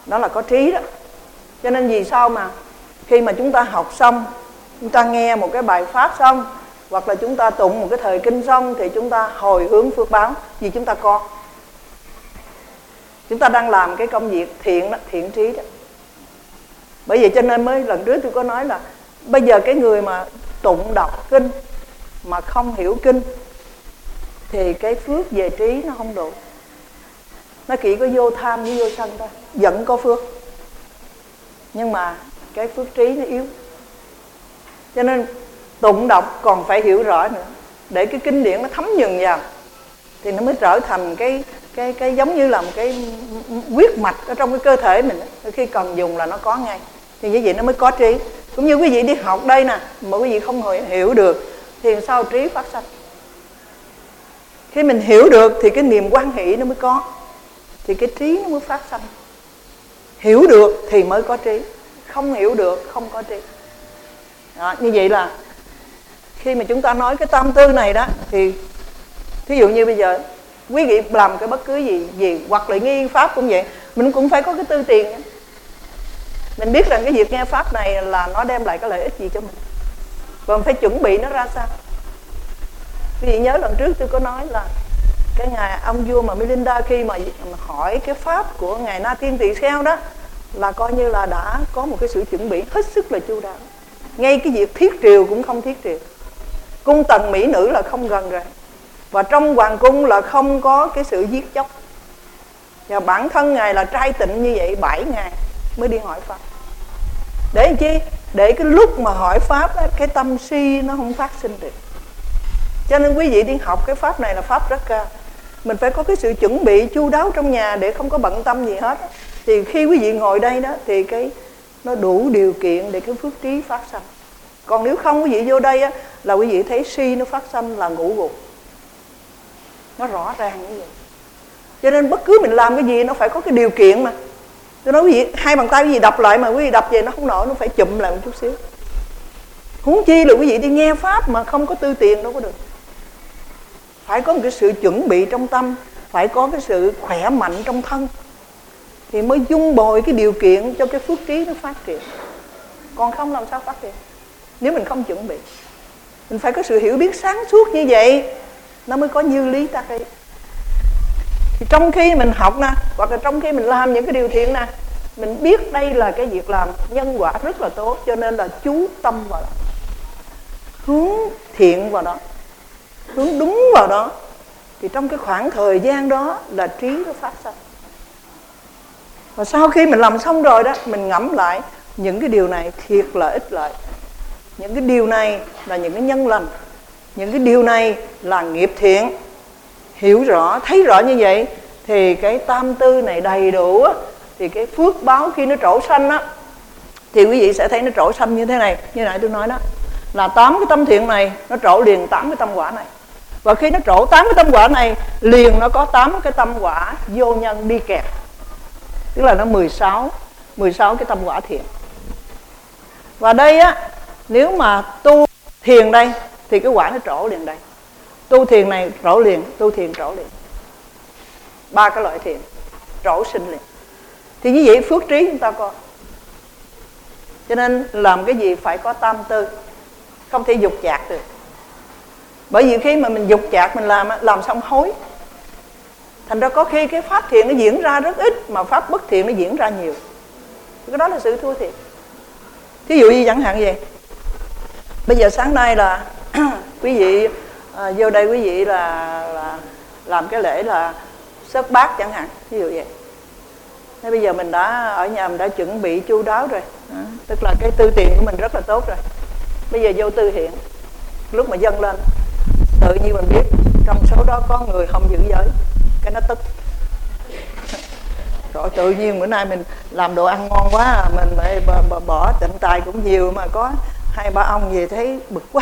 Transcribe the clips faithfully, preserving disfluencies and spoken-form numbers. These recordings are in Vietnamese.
Đó là có trí đó. Cho nên vì sao mà khi mà chúng ta học xong, chúng ta nghe một cái bài pháp xong, hoặc là chúng ta tụng một cái thời kinh xong, thì chúng ta hồi hướng phước báo, vì chúng ta có. Chúng ta đang làm cái công việc thiện đó, thiện trí đó. Bởi vậy cho nên mới lần trước tôi có nói là bây giờ cái người mà tụng đọc kinh mà không hiểu kinh thì cái phước về trí nó không đủ. Nó chỉ có vô tham với vô sân thôi, vẫn có phước, nhưng mà cái phước trí nó yếu. Cho nên tụng đọc còn phải hiểu rõ nữa, để cái kinh điển nó thấm nhuần vào, thì nó mới trở thành cái cái cái giống như là một cái huyết mạch ở trong cái cơ thể mình. Khi cần dùng là nó có ngay, thì như vậy nó mới có trí. Cũng như quý vị đi học đây nè, mà quý vị không hiểu được thì sao trí phát sanh? Khi mình hiểu được thì cái niềm quan hỷ nó mới có, thì cái trí nó mới phát sanh. Hiểu được thì mới có trí, không hiểu được không có trí. Đó, như vậy là khi mà chúng ta nói cái tam tư này đó, thì thí dụ như bây giờ quý vị làm cái bất cứ gì gì hoặc là nghe pháp cũng vậy, mình cũng phải có cái tư tiền. Mình biết rằng cái việc nghe pháp này là nó đem lại cái lợi ích gì cho mình, và mình phải chuẩn bị nó ra sao. Quý vị nhớ lần trước tôi có nói là cái ngài ông vua mà Milinda khi mà hỏi cái pháp của ngài Na Tiên Tỳ Kheo đó, là coi như là đã có một cái sự chuẩn bị hết sức là chu đáo. Ngay cái việc thiết triều cũng không thiết triều, cung tần mỹ nữ là không gần rồi, và trong hoàng cung là không có cái sự giết chóc. Và bản thân ngài là trai tịnh như vậy bảy ngày mới đi hỏi pháp. Để làm chi? Để cái lúc mà hỏi pháp đó, cái tâm si nó không phát sinh được. Cho nên quý vị đi học cái pháp này là pháp rất cao. Mình phải có cái sự chuẩn bị chu đáo trong nhà để không có bận tâm gì hết. Thì khi quý vị ngồi đây đó thì cái nó đủ điều kiện để cái phước trí phát sanh. Còn nếu không quý vị vô đây á, là quý vị thấy si nó phát sanh là ngũ gục. Nó rõ ràng như vậy. Cho nên bất cứ mình làm cái gì nó phải có cái điều kiện mà. Tôi nói quý vị, hai bàn tay quý vị đập lại mà quý vị đập về nó không nổi, nó phải chụm lại một chút xíu. Huống chi là quý vị đi nghe pháp mà không có tư tiền đâu có được. Phải có một cái sự chuẩn bị trong tâm, phải có cái sự khỏe mạnh trong thân, thì mới dung bồi cái điều kiện cho cái phước trí nó phát triển. Còn không làm sao phát triển nếu mình không chuẩn bị. Mình phải có sự hiểu biết sáng suốt như vậy, nó mới có như lý tác ý. Thì trong khi mình học nè, hoặc là trong khi mình làm những cái điều thiện nè, mình biết đây là cái việc làm nhân quả rất là tốt, cho nên là chú tâm vào đó, hướng thiện vào đó, hướng đúng vào đó, thì trong cái khoảng thời gian đó là trí nó phát sanh. Và sau khi mình làm xong rồi đó, mình ngẫm lại những cái điều này thiệt là ích lợi. Những cái điều này là những cái nhân lành, những cái điều này là nghiệp thiện. Hiểu rõ, thấy rõ như vậy thì cái tam tư này đầy đủ á, thì cái phước báo khi nó trổ sanh á, thì quý vị sẽ thấy nó trổ sanh như thế này. Như nãy tôi nói đó, là tám cái tâm thiện này nó trổ liền tám cái tâm quả này. Và khi nó trổ tám cái tâm quả này, liền nó có tám cái tâm quả vô nhân đi kèm. Tức là nó mười sáu, mười sáu cái tâm quả thiện. Và đây á, nếu mà tu thiền đây thì cái quả nó trổ liền đây. Tu thiền này trổ liền, tu thiền trổ liền. Ba cái loại thiền trổ sinh liền. Thì như vậy phước trí chúng ta có. Cho nên làm cái gì phải có tam tư, không thể dục chạc được. Bởi vì khi mà mình dục chạc mình làm, làm xong hối. Thành ra có khi cái pháp thiện nó diễn ra rất ít, mà pháp bất thiện nó diễn ra nhiều. Cái đó là sự thua thiệt. Thí dụ như chẳng hạn gì, bây giờ sáng nay là quý vị à, vô đây quý vị là, là làm cái lễ là xớt bát chẳng hạn, ví dụ vậy. Thế bây giờ mình đã ở nhà mình đã chuẩn bị chu đáo rồi, à, tức là cái tư tiền của mình rất là tốt rồi. Bây giờ vô tư hiện, lúc mà dâng lên tự nhiên mình biết trong số đó có người không giữ giới, cái nó tức. Rồi tự nhiên bữa nay mình làm đồ ăn ngon quá, mình bỏ, bỏ tịnh tài cũng nhiều mà có hai ba ông về thấy bực quá.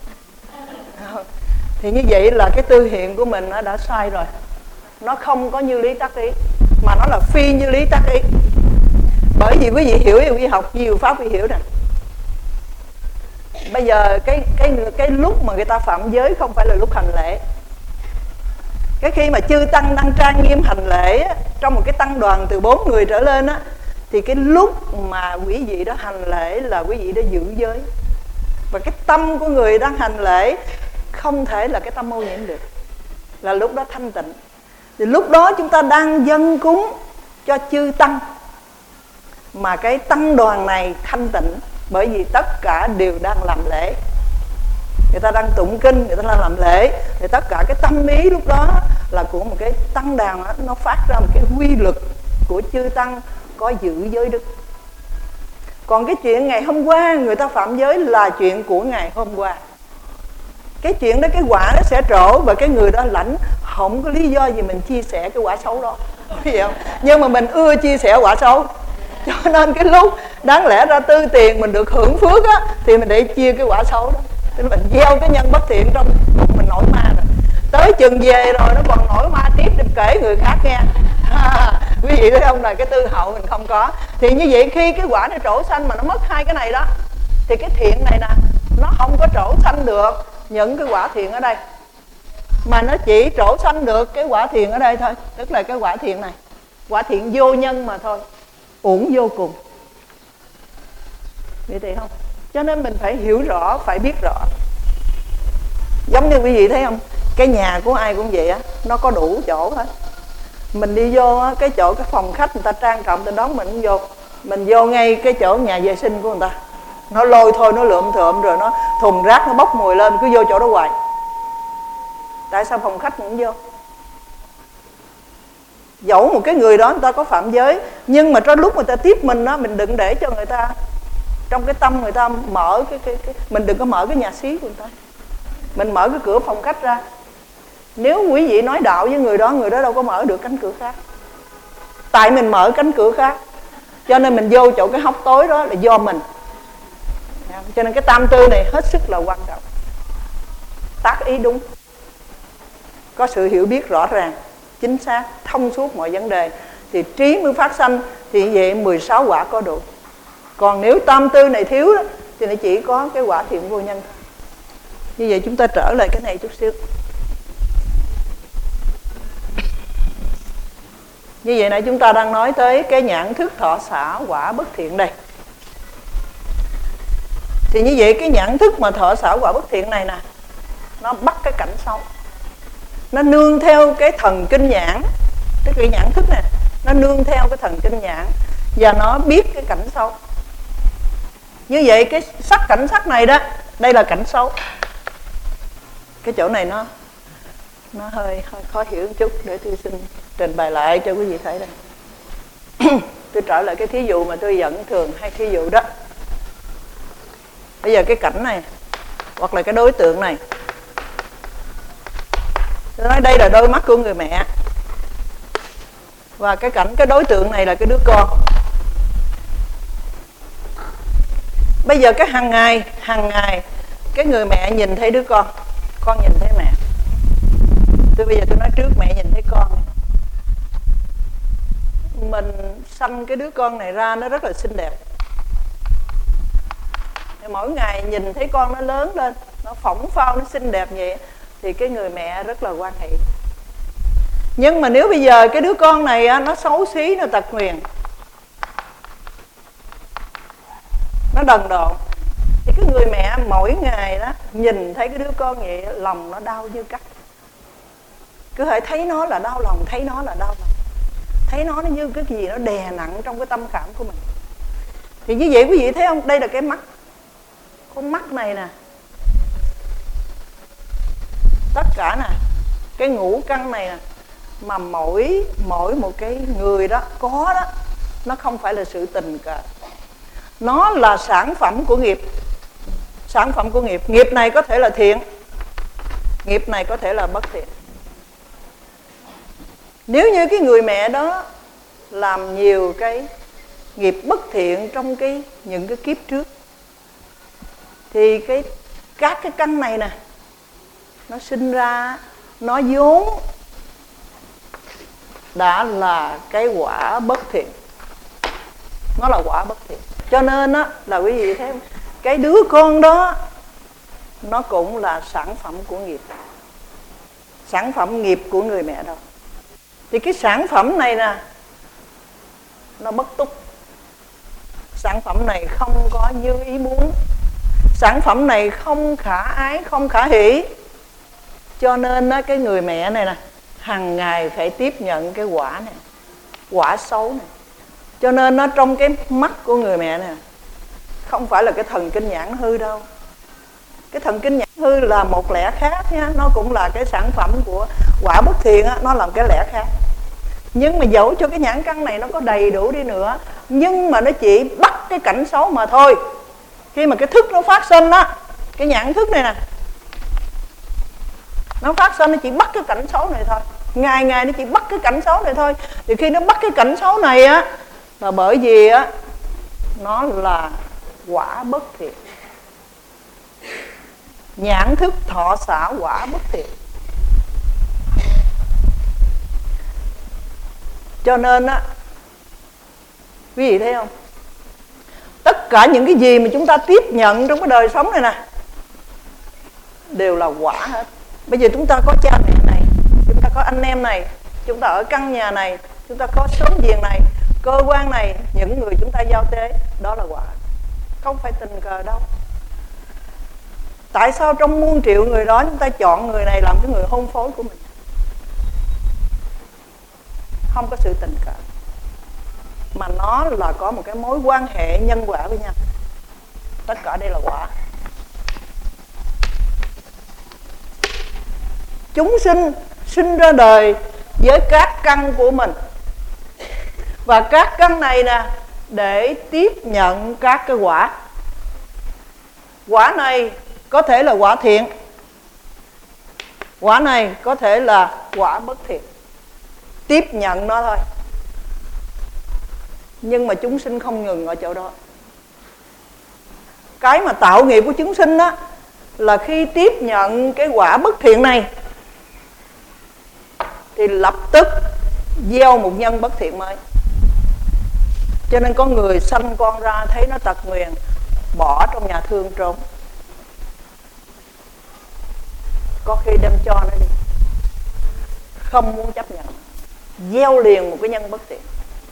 Thì như vậy là cái tư hiện của mình nó đã sai rồi. Nó không có như lý tác ý, mà nó là phi như lý tác ý. Bởi vì quý vị hiểu, quý vị học nhiều pháp quý vị hiểu nè. Bây giờ cái cái cái lúc mà người ta phạm giới không phải là lúc hành lễ. Cái khi mà chư tăng đang trang nghiêm hành lễ á, trong một cái tăng đoàn từ bốn người trở lên á, thì cái lúc mà quý vị đó hành lễ là quý vị đó giữ giới. Và cái tâm của người đang hành lễ không thể là cái tâm ô nhiễm được, là lúc đó thanh tịnh. Thì lúc đó chúng ta đang dâng cúng cho chư tăng, mà cái tăng đoàn này thanh tịnh, bởi vì tất cả đều đang làm lễ. Người ta đang tụng kinh, người ta đang làm lễ, thì tất cả cái tâm ý lúc đó là của một cái tăng đoàn đó, nó phát ra một cái quy lực của chư tăng có giữ giới đức. Còn cái chuyện ngày hôm qua người ta phạm giới là chuyện của ngày hôm qua. Cái chuyện đó, cái quả nó sẽ trổ, và cái người đó lãnh, không có lý do gì mình chia sẻ cái quả xấu đó, hiểu không? Nhưng mà mình ưa chia sẻ quả xấu, cho nên cái lúc đáng lẽ ra tư tiền mình được hưởng phước á, thì mình để chia cái quả xấu đó. Tức là mình gieo cái nhân bất thiện trong bụng mình, nổi ma rồi. Tới chừng về rồi nó còn nổi ma tiếp, để kể người khác nghe. À, quý vị thấy không, là cái tư hậu mình không có. Thì như vậy khi cái quả này trổ xanh mà nó mất hai cái này đó, thì cái thiện này nè nó không có trổ xanh được những cái quả thiện ở đây, mà nó chỉ trổ xanh được cái quả thiện ở đây thôi. Tức là cái quả thiện này, quả thiện vô nhân mà thôi, uổng vô cùng. Vậy thì không, cho nên mình phải hiểu rõ, phải biết rõ. Giống như quý vị thấy không, cái nhà của ai cũng vậy á, nó có đủ chỗ hết. Mình đi vô á, cái chỗ cái phòng khách người ta trang trọng, người ta đón mình cũng vô. Mình vô ngay cái chỗ nhà vệ sinh của người ta, nó lôi thôi, nó lượm thượm, rồi nó thùng rác nó bốc mùi lên, cứ vô chỗ đó hoài. Tại sao phòng khách cũng vô? Dẫu một cái người đó người ta có phạm giới, nhưng mà trong lúc người ta tiếp mình đó, mình đừng để cho người ta, trong cái tâm người ta mở cái, cái, cái mình đừng có mở cái nhà xí của người ta. Mình mở cái cửa phòng khách ra. Nếu quý vị nói đạo với người đó, người đó đâu có mở được cánh cửa khác. Tại mình mở cánh cửa khác, cho nên mình vô chỗ cái hốc tối đó là do mình. Cho nên cái tam tư này hết sức là quan trọng. Tác ý đúng, có sự hiểu biết rõ ràng, chính xác, thông suốt mọi vấn đề, thì trí mới phát sanh. Thì vậy mười sáu quả có đủ. Còn nếu tam tư này thiếu đó, thì nó chỉ có cái quả thiện vô nhân. Như vậy chúng ta trở lại cái này chút xíu. Như vậy nãy chúng ta đang nói tới cái nhãn thức thọ xả quả bất thiện đây. Thì như vậy cái nhãn thức mà thọ xả quả bất thiện này nè, nó bắt cái cảnh xấu, nó nương theo cái thần kinh nhãn. Cái cái nhãn thức này nó nương theo cái thần kinh nhãn, và nó biết cái cảnh xấu. Như vậy cái sắc cảnh sắc này đó, đây là cảnh xấu. Cái chỗ này nó nó hơi, hơi khó hiểu một chút, để tôi xin trình bày lại cho quý vị thấy đây. Tôi trở lại cái thí dụ mà tôi vẫn thường hay thí dụ đó. Bây giờ cái cảnh này, hoặc là cái đối tượng này, tôi nói đây là đôi mắt của người mẹ, và cái cảnh, cái đối tượng này là cái đứa con. Bây giờ cái hàng ngày, hàng ngày cái người mẹ nhìn thấy đứa con, con nhìn thấy mẹ. Tôi bây giờ tôi nói trước, mẹ nhìn thấy con. Mình sanh cái đứa con này ra nó rất là xinh đẹp. Mỗi ngày nhìn thấy con nó lớn lên, nó phỏng phao, nó xinh đẹp vậy, thì cái người mẹ rất là hoan hỷ. Nhưng mà nếu bây giờ cái đứa con này nó xấu xí, nó tật nguyền, nó đần độn, thì cái người mẹ mỗi ngày đó nhìn thấy cái đứa con vậy, lòng nó đau như cắt. Cứ phải thấy nó là đau lòng, thấy nó là đau lòng, thấy nó nó như cái gì nó đè nặng trong cái tâm cảm của mình. Thì như vậy quý vị thấy không, đây là cái mắt. Con mắt này nè, tất cả nè, cái ngũ căn này nè, mà mỗi mỗi một cái người đó có đó, nó không phải là sự tình cờ, nó là sản phẩm của nghiệp. Sản phẩm của nghiệp. Nghiệp này có thể là thiện, nghiệp này có thể là bất thiện. Nếu như cái người mẹ đó làm nhiều cái nghiệp bất thiện trong cái những cái kiếp trước, thì cái các cái căn này nè, nó sinh ra, nó vốn đã là cái quả bất thiện. Nó là quả bất thiện. Cho nên á, là quý vị thấy cái đứa con đó nó cũng là sản phẩm của nghiệp, sản phẩm nghiệp của người mẹ đó. Thì cái sản phẩm này nè, nó bất túc, sản phẩm này không có như ý muốn, sản phẩm này không khả ái, không khả hỷ. Cho nên đó, cái người mẹ này nè, hàng ngày phải tiếp nhận cái quả này, quả xấu này. Cho nên nó trong cái mắt của người mẹ này không phải là cái thần kinh nhãn hư đâu. Cái thần kinh nhãn hư là một lẽ khác nha, nó cũng là cái sản phẩm của quả bất thiện á, nó làm cái lẽ khác. Nhưng mà dẫu cho cái nhãn căn này nó có đầy đủ đi nữa, nhưng mà nó chỉ bắt cái cảnh xấu mà thôi. Khi mà cái thức nó phát sinh á, cái nhãn thức này nè, nó phát sinh nó chỉ bắt cái cảnh xấu này thôi. Ngày ngày nó chỉ bắt cái cảnh xấu này thôi. Thì khi nó bắt cái cảnh xấu này á, là bởi vì á, nó là quả bất thiện. Nhãn thức thọ xả quả bất thiện. Cho nên á, quý vị thấy không, tất cả những cái gì mà chúng ta tiếp nhận trong cái đời sống này nè đều là quả hết. Bây giờ chúng ta có cha mẹ này, chúng ta có anh em này, chúng ta ở căn nhà này, chúng ta có xóm giềng này, cơ quan này, những người chúng ta giao tế, đó là quả, không phải tình cờ đâu. Tại sao trong muôn triệu người đó chúng ta chọn người này làm cái người hôn phối của mình? Không có sự tình cờ, mà nó là có một cái mối quan hệ nhân quả với nhau. Tất cả đây là quả. Chúng sinh sinh ra đời với các căn của mình, và các căn này nè để tiếp nhận các cái quả. Quả này có thể là quả thiện, quả này có thể là quả bất thiện. Tiếp nhận nó thôi. Nhưng mà chúng sinh không ngừng ở chỗ đó. Cái mà tạo nghiệp của chúng sinh đó là khi tiếp nhận cái quả bất thiện này thì lập tức gieo một nhân bất thiện mới. Cho nên có người sanh con ra thấy nó tật nguyền, bỏ trong nhà thương trốn. Có khi đem cho nó đi, không muốn chấp nhận, gieo liền một cái nhân bất thiện.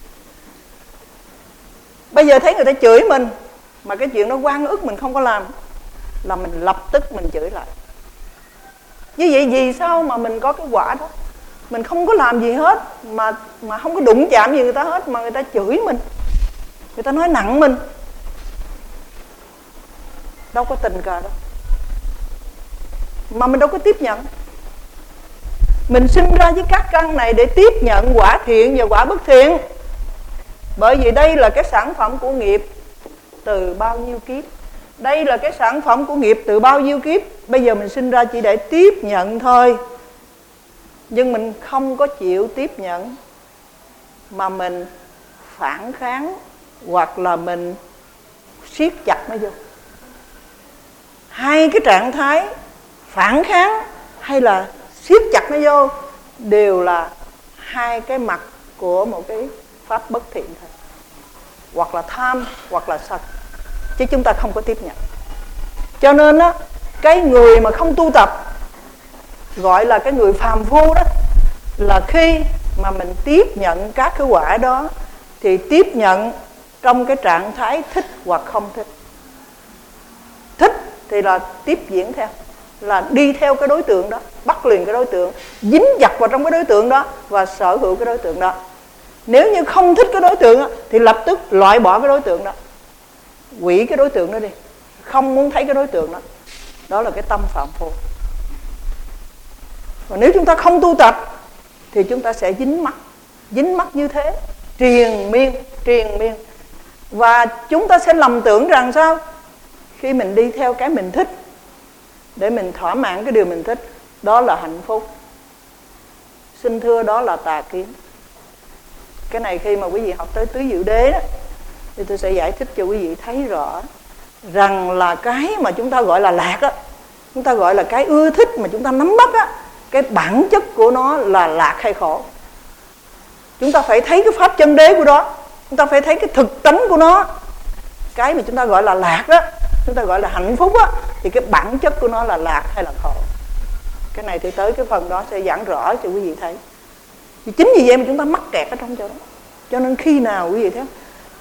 Bây giờ thấy người ta chửi mình, mà cái chuyện đó oan ức mình không có làm, là mình lập tức mình chửi lại. Như vậy vì sao mà mình có cái quả đó? Mình không có làm gì hết, mà mà không có đụng chạm gì người ta hết, mà người ta chửi mình, người ta nói nặng mình. Đâu có tình cờ đâu, mà mình đâu có tiếp nhận. Mình sinh ra với các căn này để tiếp nhận quả thiện và quả bất thiện. Bởi vì đây là cái sản phẩm của nghiệp từ bao nhiêu kiếp. Đây là cái sản phẩm của nghiệp từ bao nhiêu kiếp. Bây giờ mình sinh ra chỉ để tiếp nhận thôi. Nhưng mình không có chịu tiếp nhận, mà mình phản kháng, hoặc là mình siết chặt nó vô. Hai cái trạng thái phản kháng hay là siết chặt nó vô đều là hai cái mặt của một cái pháp bất thiện thôi. Hoặc là tham, hoặc là sân. Chứ chúng ta không có tiếp nhận. Cho nên á, cái người mà không tu tập, gọi là cái người phàm phu đó, là khi mà mình tiếp nhận các cái quả đó thì tiếp nhận trong cái trạng thái thích hoặc không thích. Thích thì là tiếp diễn theo, là đi theo cái đối tượng đó, bắt liền cái đối tượng, dính dặt vào trong cái đối tượng đó và sở hữu cái đối tượng đó. Nếu như không thích cái đối tượng đó, thì lập tức loại bỏ cái đối tượng đó, hủy cái đối tượng đó đi, không muốn thấy cái đối tượng đó. Đó là cái tâm phạm phu. Còn nếu chúng ta không tu tập thì chúng ta sẽ dính mắc, dính mắc như thế, triền miên, triền miên. Và chúng ta sẽ lầm tưởng rằng sao? Khi mình đi theo cái mình thích, để mình thỏa mãn cái điều mình thích, đó là hạnh phúc. Xin thưa, đó là tà kiến. Cái này khi mà quý vị học tới tứ diệu đế đó, thì tôi sẽ giải thích cho quý vị thấy rõ rằng là cái mà chúng ta gọi là lạc á, chúng ta gọi là cái ưa thích mà chúng ta nắm bắt á, cái bản chất của nó là lạc hay khổ. Chúng ta phải thấy cái pháp chân đế của đó, chúng ta phải thấy cái thực tánh của nó. Cái mà chúng ta gọi là lạc đó, chúng ta gọi là hạnh phúc á, thì cái bản chất của nó là lạc hay là khổ. Cái này thì tới cái phần đó sẽ giảng rõ cho quý vị thấy. Thì chính vì vậy mà chúng ta mắc kẹt ở trong chỗ đó. Cho nên khi nào quý vị thấy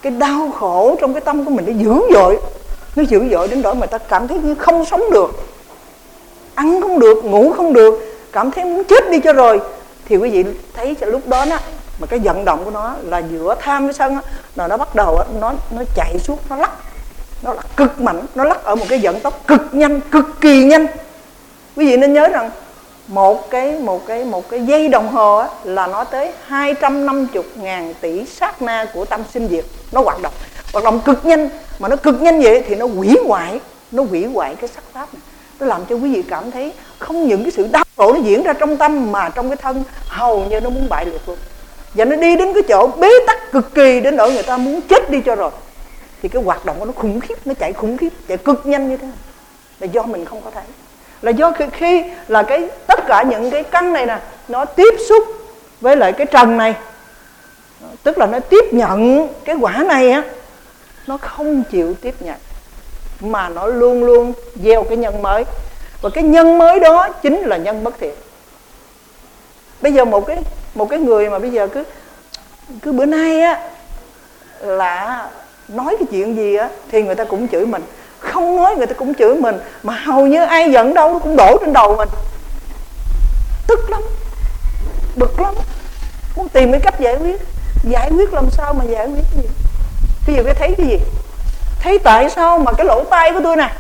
cái đau khổ trong cái tâm của mình nó dữ dội, nó dữ dội đến nỗi mà ta cảm thấy như không sống được, ăn không được, ngủ không được, cảm thấy muốn chết đi cho rồi. Thì quý vị thấy lúc đó đó mà cái vận động của nó là giữa tham với sân á, là nó bắt đầu á, nó nó chạy suốt, nó lắc, nó lắc cực mạnh, nó lắc ở một cái vận tốc cực nhanh, cực kỳ nhanh. Quý vị nên nhớ rằng một cái một cái một cái giây đồng hồ á, là nó tới hai trăm năm mươi ngàn tỷ sát na của tâm sinh diệt, nó hoạt động, hoạt động cực nhanh. Mà nó cực nhanh vậy thì nó hủy hoại, nó hủy hoại cái sắc pháp này. Nó làm cho quý vị cảm thấy không những cái sự đau khổ nó diễn ra trong tâm, mà trong cái thân hầu như nó muốn bại liệt luôn. Và nó đi đến cái chỗ bế tắc cực kỳ đến nỗi người ta muốn chết đi cho rồi. Thì cái hoạt động của nó khủng khiếp, nó chạy khủng khiếp, chạy cực nhanh như thế này. Là do mình không có thấy. Là do khi, khi là cái tất cả những cái căn này nè, nó tiếp xúc với lại cái trần này, tức là nó tiếp nhận cái quả này á, nó không chịu tiếp nhận, mà nó luôn luôn gieo cái nhân mới. Và cái nhân mới đó chính là nhân bất thiện. Bây giờ một cái một cái người mà bây giờ cứ cứ bữa nay á là nói cái chuyện gì á thì người ta cũng chửi mình, không nói người ta cũng chửi mình, mà hầu như ai giận đâu nó cũng đổ trên đầu mình. Tức lắm, bực lắm, muốn tìm cái cách giải quyết. Giải quyết làm sao mà giải quyết cái gì? Bây giờ cái thấy cái gì? Thấy tại sao mà cái lỗ tai của tôi nè,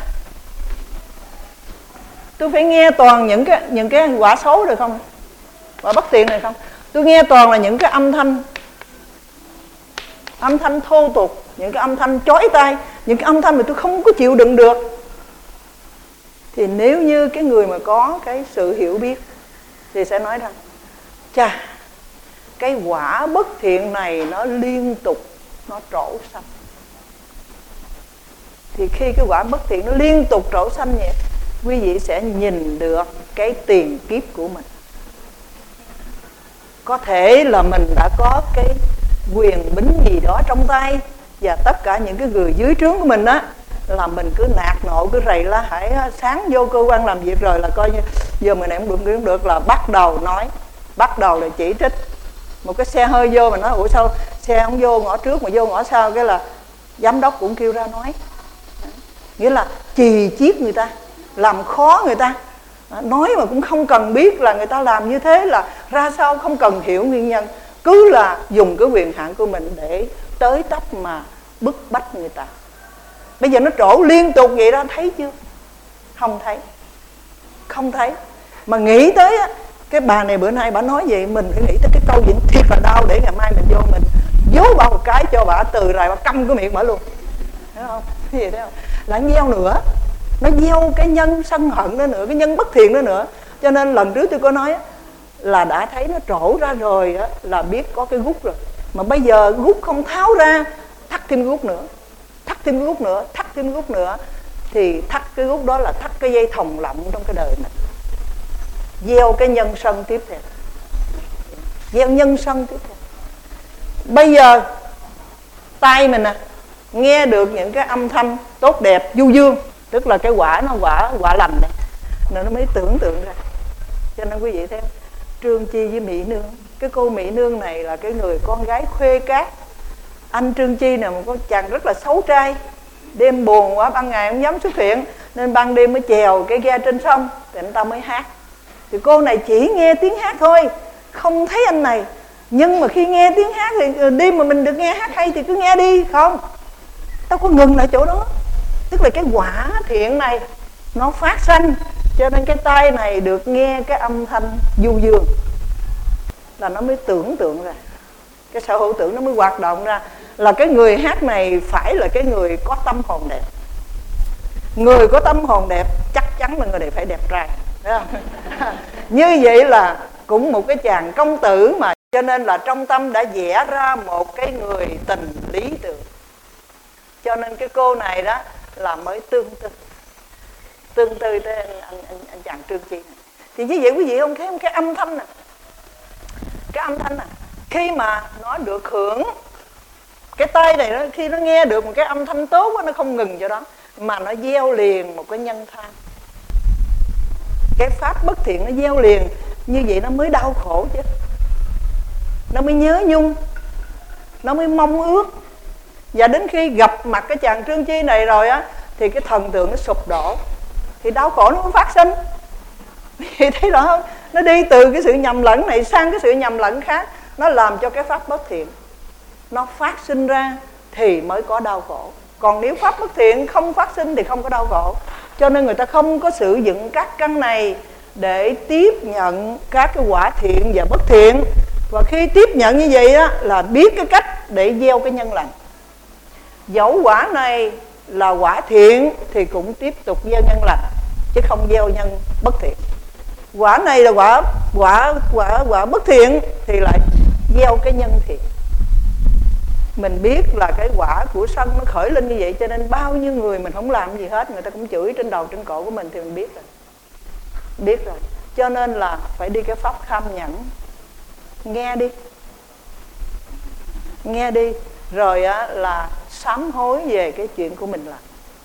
tôi phải nghe toàn những cái những cái quả xấu được không? Quả bất tiện này không? Tôi nghe toàn là những cái âm thanh, âm thanh thô tục, những cái âm thanh chói tai, những cái âm thanh mà tôi không có chịu đựng được. Thì nếu như cái người mà có cái sự hiểu biết thì sẽ nói rằng chà, cái quả bất thiện này nó liên tục nó trổ sanh. Thì khi cái quả bất thiện nó liên tục trổ sanh vậy, quý vị sẽ nhìn được cái tiền kiếp của mình. Có thể là mình đã có cái quyền bính gì đó trong tay, và tất cả những cái người dưới trướng của mình á, là mình cứ nạt nộ, cứ rầy la hãy sáng vô cơ quan làm việc rồi là coi như giờ mình này không được, không được, là bắt đầu nói, bắt đầu là chỉ trích. Một cái xe hơi vô mà nói ủa sao xe không vô ngõ trước mà vô ngõ sau, cái là giám đốc cũng kêu ra nói. Nghĩa là chì chiết người ta, làm khó người ta, nói mà cũng không cần biết là người ta làm như thế là ra sao, không cần hiểu nguyên nhân, cứ là dùng cái quyền hạn của mình để tới tấp mà bức bách người ta. Bây giờ nó trổ liên tục vậy đó, thấy chưa? Không thấy, không thấy. Mà nghĩ tới á, cái bà này bữa nay bà nói vậy, mình phải nghĩ tới cái câu gì thiệt là đau, để ngày mai mình vô mình vố bà một cái cho bà từ rồi bà câm cái miệng bà luôn, thấy không? Cái gì thấy không? Là gieo nữa, nó gieo cái nhân sân hận đó nữa, cái nhân bất thiện đó nữa. Cho nên lần trước tôi có nói là đã thấy nó trổ ra rồi á, là biết có cái gút rồi. Mà bây giờ gút không tháo ra, thắt thêm cái gút nữa, thắt thêm cái gút nữa, thắt thêm cái gút nữa, thì thắt cái gút đó là thắt cái dây thòng lọng trong cái đời mình, gieo cái nhân sân tiếp theo, gieo nhân sân tiếp theo. Bây giờ tai mình nè, nghe được những cái âm thanh tốt đẹp du dương, tức là cái quả nó quả quả lành này, nên nó mới tưởng tượng ra. Cho nên quý vị thấy Trương Chi với Mỹ Nương, cái cô Mỹ Nương này là cái người con gái khuê cát. Anh Trương Chi là một con chàng rất là xấu trai, đêm buồn quá ban ngày không dám xuất hiện, nên ban đêm mới chèo cái ghe trên sông thì anh ta mới hát. Thì cô này chỉ nghe tiếng hát thôi, không thấy anh này. Nhưng mà khi nghe tiếng hát thì đêm mà mình được nghe hát hay thì cứ nghe đi, không, tao có ngừng lại chỗ đó. Tức là cái quả thiện này nó phát sanh, cho nên cái tai này được nghe cái âm thanh du dương, là nó mới tưởng tượng ra, cái sở hữu tưởng nó mới hoạt động ra, là cái người hát này phải là cái người có tâm hồn đẹp. Người có tâm hồn đẹp chắc chắn là người này phải đẹp trai, thấy không? Như vậy là cũng một cái chàng công tử mà, cho nên là trong tâm đã vẽ ra một cái người tình lý tưởng. Cho nên cái cô này đó là mới tương tư, tương tư tới anh, anh, anh, anh chàng Trương Chi này. Thì như vậy quý vị không thấy không, cái âm thanh nè, cái âm thanh nè, khi mà nó được hưởng, cái tai này nó khi nó nghe được một cái âm thanh tốt đó, nó không ngừng cho đó, mà nó gieo liền một cái nhân tham. Cái pháp bất thiện nó gieo liền, như vậy nó mới đau khổ chứ, nó mới nhớ nhung, nó mới mong ước, Và đến khi gặp mặt cái chàng Trương Chi này rồi á, thì cái thần tượng nó sụp đổ, thì đau khổ nó cũng phát sinh. Thì thấy rõ không? Nó đi từ cái sự nhầm lẫn này sang cái sự nhầm lẫn khác, nó làm cho cái pháp bất thiện nó phát sinh ra thì mới có đau khổ. Còn nếu pháp bất thiện không phát sinh thì không có đau khổ. Cho nên người ta không có sử dụng các căn này để tiếp nhận các cái quả thiện và bất thiện. Và khi tiếp nhận như vậy á, là biết cái cách để gieo cái nhân lành. Dẫu quả này là quả thiện thì cũng tiếp tục gieo nhân lành, chứ không gieo nhân bất thiện. Quả này là quả quả quả quả bất thiện thì lại gieo cái nhân thiện. Mình biết là cái quả của sân nó khởi lên như vậy, cho nên bao nhiêu người mình không làm gì hết, người ta cũng chửi trên đầu trên cổ của mình, thì mình biết rồi. Biết rồi. Cho nên là phải đi cái pháp kham nhẫn. Nghe đi. Nghe đi. Rồi á, là sám hối về cái chuyện của mình làm.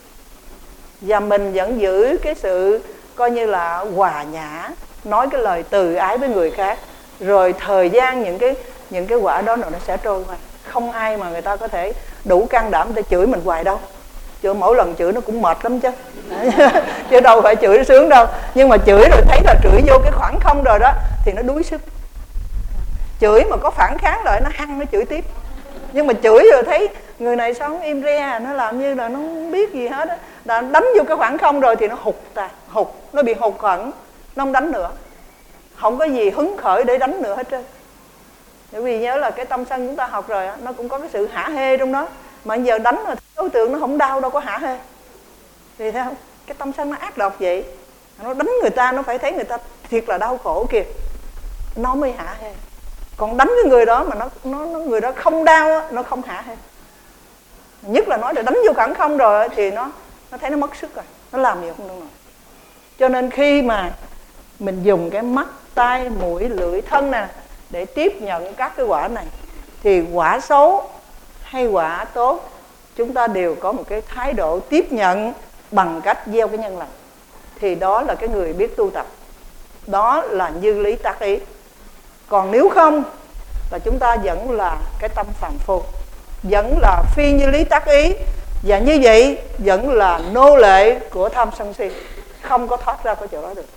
Và mình vẫn giữ cái sự coi như là hòa nhã, nói cái lời từ ái với người khác. Rồi thời gian những cái những cái quả đó nó sẽ trôi qua. Không ai mà người ta có thể đủ can đảm để chửi mình hoài đâu. Chứ mỗi lần chửi nó cũng mệt lắm chứ. Chứ đâu phải chửi sướng đâu. Nhưng mà chửi rồi thấy là chửi vô cái khoảng không rồi đó thì nó đuối sức. Chửi mà có phản kháng lại nó hăng, nó chửi tiếp. Nhưng mà chửi rồi thấy người này sao không im re, nó làm như là nó không biết gì hết á, là đánh vô cái khoảng không rồi thì nó hụt ta, hụt, nó bị hụt hẫng, nó không đánh nữa. Không có gì hứng khởi để đánh nữa hết trơn. Bởi vì nhớ là cái tâm sân chúng ta học rồi á, nó cũng có cái sự hả hê trong đó. Mà giờ đánh mà đối tượng nó không đau đâu có hả hê. Thì thấy không? Cái tâm sân nó ác độc vậy. Nó đánh người ta, nó phải thấy người ta thiệt là đau khổ kìa, nó mới hả hê. Còn đánh cái người đó mà nó, nó, nó người đó không đau á, nó không hả hê. Nhất là nói là đánh vô khoảng không rồi thì nó nó thấy nó mất sức rồi, nó làm gì không được nữa. Cho nên khi mà mình dùng cái mắt, tai, mũi, lưỡi, thân nè để tiếp nhận các cái quả này, thì quả xấu hay quả tốt chúng ta đều có một cái thái độ tiếp nhận bằng cách gieo cái nhân lành. Thì đó là cái người biết tu tập, đó là như lý tác ý. Còn nếu không là chúng ta vẫn là cái tâm phàm phu, vẫn là phi như lý tác ý, và như vậy vẫn là nô lệ của tham sân si, không có thoát ra khỏi chỗ đó được.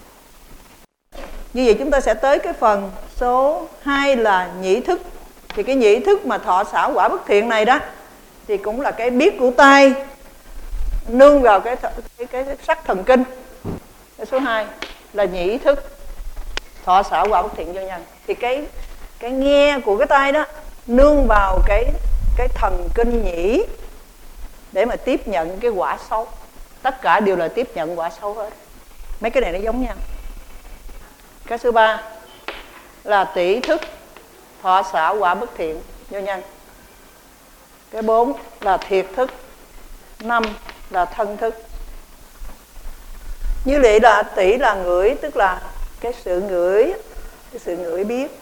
Như vậy chúng ta sẽ tới cái phần số hai là nhĩ thức. Thì cái nhĩ thức mà thọ xảo quả bất thiện này đó thì cũng là cái biết của tai nương vào cái, cái, cái sắc thần kinh. Cái số hai là nhĩ thức thọ xảo quả bất thiện vô nhân. Thì cái cái nghe của cái tai đó nương vào cái cái thần kinh nhĩ để mà tiếp nhận cái quả xấu. Tất cả đều là tiếp nhận quả xấu hết. Mấy cái này nó giống nhau. Cái số ba là tỷ thức thọ xảo quả bất thiện vô nhân. Cái bốn là thiệt thức. Năm là thân thức. Như vậy là tỷ là ngửi, tức là cái sự ngửi, cái sự ngửi biết.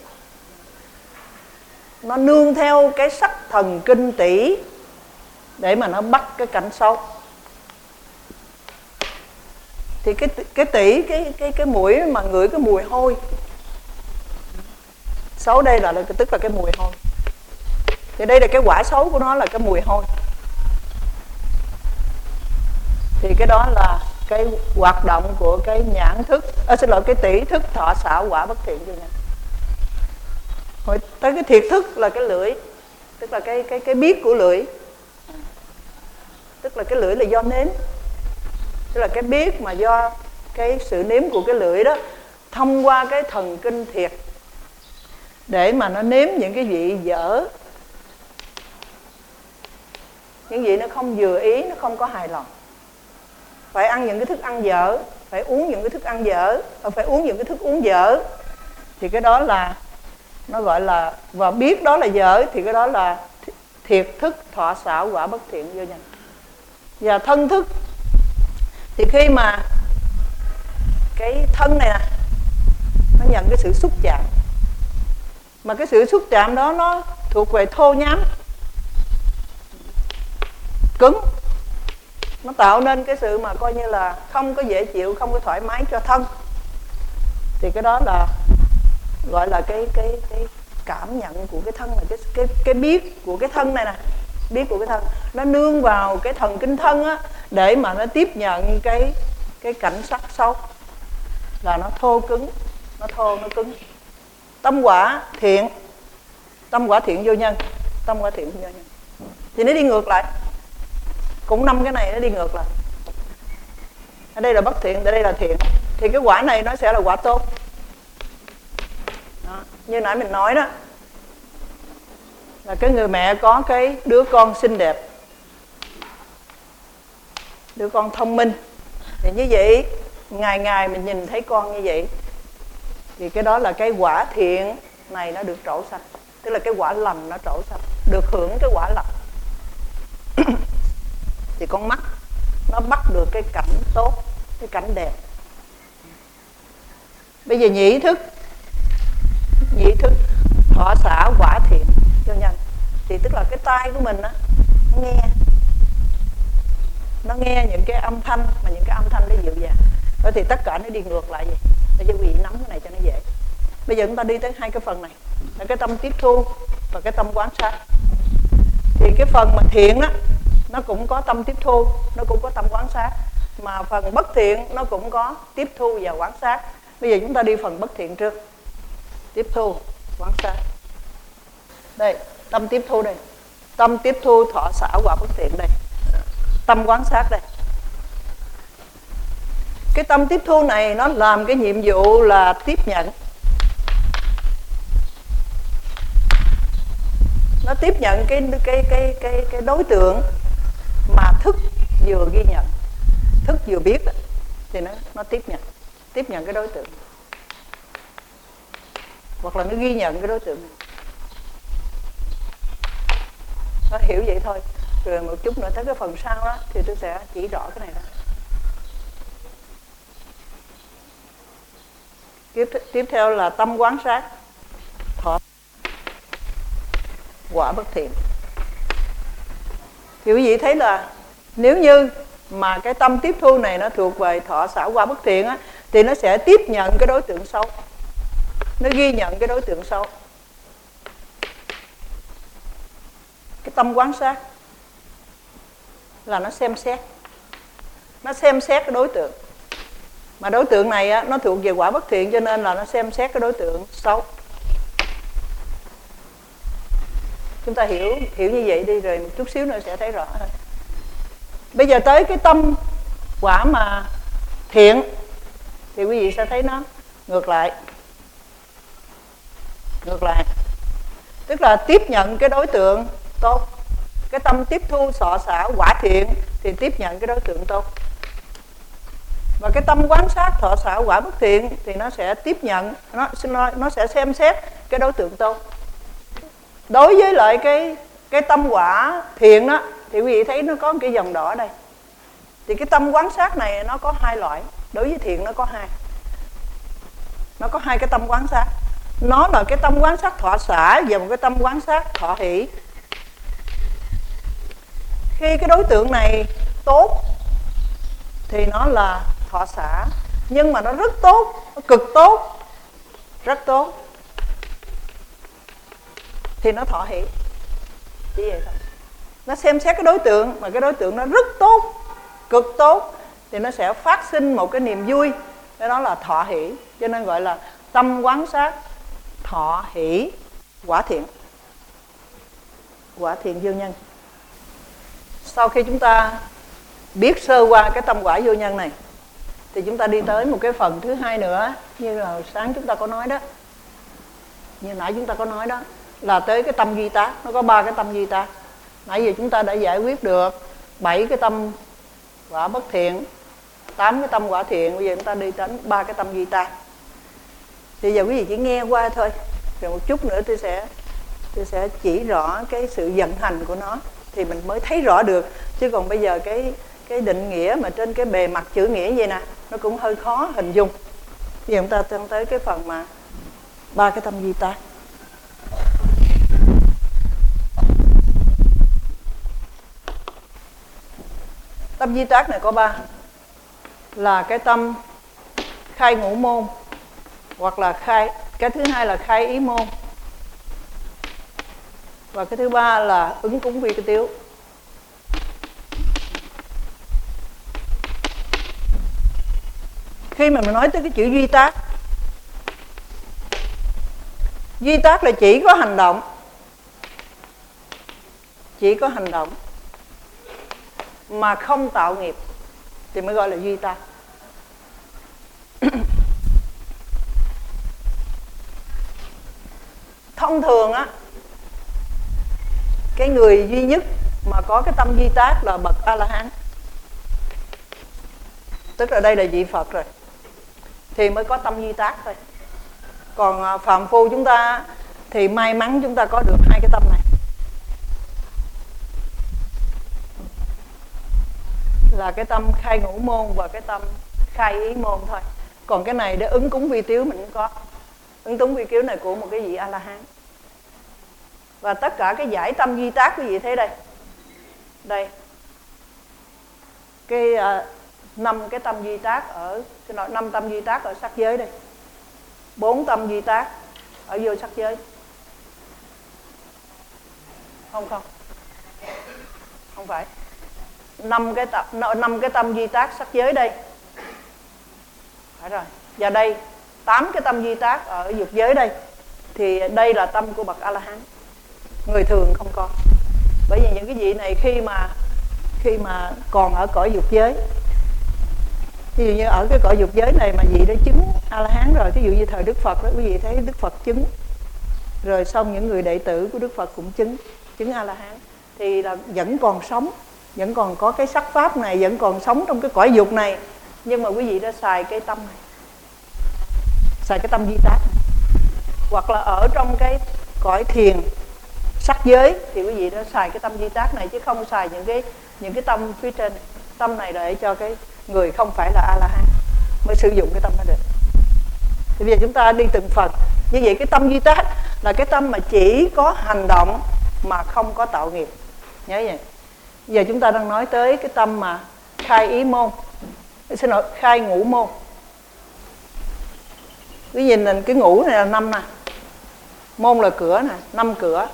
Nó nương theo cái sắc thần kinh tỷ để mà nó bắt cái cảnh xấu. Thì cái cái tỷ cái cái cái mũi mà ngửi cái mùi hôi. Xấu đây là tức là cái mùi hôi. Thì đây là cái quả xấu của nó là cái mùi hôi. Thì cái đó là cái hoạt động của cái nhãn thức, à, xin lỗi, cái tỷ thức thọ xảo quả bất thiện cho nhân. Rồi tới cái thiệt thức là cái lưỡi, tức là cái cái cái biết của lưỡi. Tức là cái lưỡi là do nếm. Tức là cái biết mà do cái sự nếm của cái lưỡi đó thông qua cái thần kinh thiệt để mà nó nếm những cái vị dở, những vị nó không vừa ý, nó không có hài lòng. Phải ăn những cái thức ăn dở, phải uống những cái thức ăn dở, phải uống những cái thức uống dở. Thì cái đó là nó gọi là, và biết đó là dở thì cái đó là thiệt thức thọ xảo quả bất thiện vô nhân. Và thân thức thì khi mà cái thân này nè nó nhận cái sự xúc chạm, mà cái sự xúc chạm đó nó thuộc về thô nhám, cứng, nó tạo nên cái sự mà coi như là không có dễ chịu, không có thoải mái cho thân. Thì cái đó là gọi là cái cái cái cảm nhận của cái thân, là cái cái cái biết của cái thân này nè. biết của cái thân, nó nương vào cái thần kinh thân á, để mà nó tiếp nhận cái cái cảnh sắc xấu, là nó thô cứng, nó thô nó cứng. Tâm quả thiện, tâm quả thiện vô nhân, tâm quả thiện vô nhân, thì nó đi ngược lại, cũng năm cái này nó đi ngược lại. Ở đây là bất thiện, ở đây là thiện, thì cái quả này nó sẽ là quả tốt. Đó, như nãy mình nói đó, là cái người mẹ có cái đứa con xinh đẹp, đứa con thông minh, thì như vậy ngày ngày mình nhìn thấy con như vậy, thì cái đó là cái quả thiện này nó được trổ sanh, tức là cái quả lành nó trổ sanh, được hưởng cái quả lành. Thì con mắt nó bắt được cái cảnh tốt, cái cảnh đẹp. Bây giờ nhĩ thức, nhĩ thức thọ xả quả thiện cho nhân, thì tức là cái tai của mình đó, nó nghe, nó nghe những cái âm thanh, mà những cái âm thanh nó dịu dàng. Đó thì tất cả nó đi ngược lại vậy. Để cho quý vị nắm cái này cho nó dễ. Bây giờ chúng ta đi tới hai cái phần này, là cái tâm tiếp thu và cái tâm quán sát. Thì cái phần mà thiện á, nó cũng có tâm tiếp thu, nó cũng có tâm quán sát. Mà phần bất thiện nó cũng có tiếp thu và quán sát. Bây giờ chúng ta đi phần bất thiện trước. Tiếp thu, quán sát. Đây, tâm tiếp thu đây. Tâm tiếp thu thọ xả quả bất thiện đây. Tâm quán sát đây. Cái tâm tiếp thu này nó làm cái nhiệm vụ là tiếp nhận. Nó tiếp nhận cái cái cái cái cái đối tượng mà thức vừa ghi nhận, thức vừa biết đó, thì nó nó tiếp nhận, tiếp nhận cái đối tượng, hoặc là nó ghi nhận cái đối tượng này. Nó hiểu vậy thôi. Rồi một chút nữa tới cái phần sau đó thì tôi sẽ chỉ rõ cái này đó. Tiếp, tiếp theo là tâm quán sát thọ quả bất thiện. Thì quý vị thấy là nếu như mà cái tâm tiếp thu này nó thuộc về thọ xả quả bất thiện á, thì nó sẽ tiếp nhận cái đối tượng xấu, nó ghi nhận cái đối tượng xấu. Cái tâm quán sát là nó xem xét, nó xem xét cái đối tượng, mà đối tượng này á, nó thuộc về quả bất thiện, cho nên là nó xem xét cái đối tượng xấu. Chúng ta hiểu hiểu như vậy đi, rồi một chút xíu nữa sẽ thấy rõ hơn. Bây giờ tới cái tâm quả mà thiện thì quý vị sẽ thấy nó ngược lại. Ngược lại. Tức là tiếp nhận cái đối tượng tốt. Cái tâm tiếp thu thọ xả quả thiện thì tiếp nhận cái đối tượng tốt. Và cái tâm quán sát thọ xả quả bất thiện thì nó sẽ tiếp nhận, nó nó sẽ xem xét cái đối tượng tốt. Đối với lại cái cái tâm quả thiện đó thì quý vị thấy nó có một cái dòng đỏ đây. Thì cái tâm quán sát này nó có hai loại. Đối với thiện nó có hai. Nó có hai cái tâm quán sát. Nó là cái tâm quán sát thọ xả và một cái tâm quán sát thọ hỷ. Khi cái đối tượng này tốt thì nó là thọ xả, nhưng mà nó rất tốt, nó cực tốt, rất tốt, thì nó thọ hỷ. Chỉ vậy thôi. Nó xem xét cái đối tượng, mà cái đối tượng nó rất tốt, cực tốt, thì nó sẽ phát sinh một cái niềm vui, đó là thọ hỷ. Cho nên gọi là tâm quán sát thọ hỷ quả thiện. Quả thiện vô nhân. Sau khi chúng ta biết sơ qua cái tâm quả vô nhân này, thì chúng ta đi tới một cái phần thứ hai nữa, như là sáng chúng ta có nói đó, như nãy chúng ta có nói đó, là tới cái tâm duy tác. Nó có ba cái tâm duy tác. Nãy giờ chúng ta đã giải quyết được bảy cái tâm quả bất thiện, tám cái tâm quả thiện. Bây giờ chúng ta đi đến ba cái tâm duy tác. Thì giờ quý vị chỉ nghe qua thôi, rồi một chút nữa tôi sẽ tôi sẽ chỉ rõ cái sự vận hành của nó, thì mình mới thấy rõ được. Chứ còn bây giờ cái cái định nghĩa mà trên cái bề mặt chữ nghĩa vậy nè, nó cũng hơi khó hình dung. Bây giờ chúng ta tiến tới cái phần mà ba cái tâm duy tác. Tâm duy tác này có ba, là cái tâm khai ngũ môn, hoặc là khai, cái thứ hai là khai ý môn, Và cái thứ ba là ứng cúng vi tiếu. Khi mà mình nói tới cái chữ duy tác, duy tác là chỉ có hành động, chỉ có hành động mà không tạo nghiệp thì mới gọi là duy tác. Thông thường á, cái người duy nhất mà có cái tâm duy tác là bậc A-la-hán, tức là đây là vị Phật rồi, thì mới có tâm duy tác thôi. Còn phàm phu chúng ta thì may mắn chúng ta có được hai cái tâm này, là cái tâm khai ngũ môn và cái tâm khai ý môn thôi. Còn cái này để ứng cúng vi tiếu mình cũng có. Ứng cúng vi tiếu này của một cái vị A-la-hán. Và tất cả cái giải tâm duy tác quý vị thấy đây, đây cái năm uh, cái tâm duy tác ở xin lỗi năm tâm duy tác ở sắc giới đây, bốn tâm duy tác ở vô sắc giới. Không không không phải năm cái tập năm cái tâm duy tác sắc giới đây, phải rồi. Và đây tám cái tâm duy tác ở dục giới đây, thì đây là tâm của bậc A-la-hán, người thường không có. Bởi vì những cái vị này khi mà khi mà còn ở cõi dục giới, ví dụ như ở cái cõi dục giới này mà vị đã chứng A-la-hán rồi, ví dụ như thời Đức Phật đó, quý vị thấy Đức Phật chứng, rồi xong những người đệ tử của Đức Phật cũng chứng chứng A-la-hán, thì là vẫn còn sống, vẫn còn có cái sắc pháp này, vẫn còn sống trong cái cõi dục này, nhưng mà quý vị đã xài cái tâm này, xài cái tâm duy tác này. Hoặc là ở trong cái cõi thiền sắc giới thì quý vị đã xài cái tâm duy tác này, chứ không xài những cái những cái tâm phía trên này. Tâm này để cho cái người không phải là A-la-hán mới sử dụng cái tâm đó được. Thì bây giờ chúng ta đi từng phần. Như vậy cái tâm duy tác là cái tâm mà chỉ có hành động mà không có tạo nghiệp. Nhớ vậy. Bây giờ chúng ta đang nói tới cái tâm mà khai ý môn, xin lỗi, khai ngũ môn. Quý nhìn này, cái ngũ này là năm nè, môn là cửa nè, năm cửa.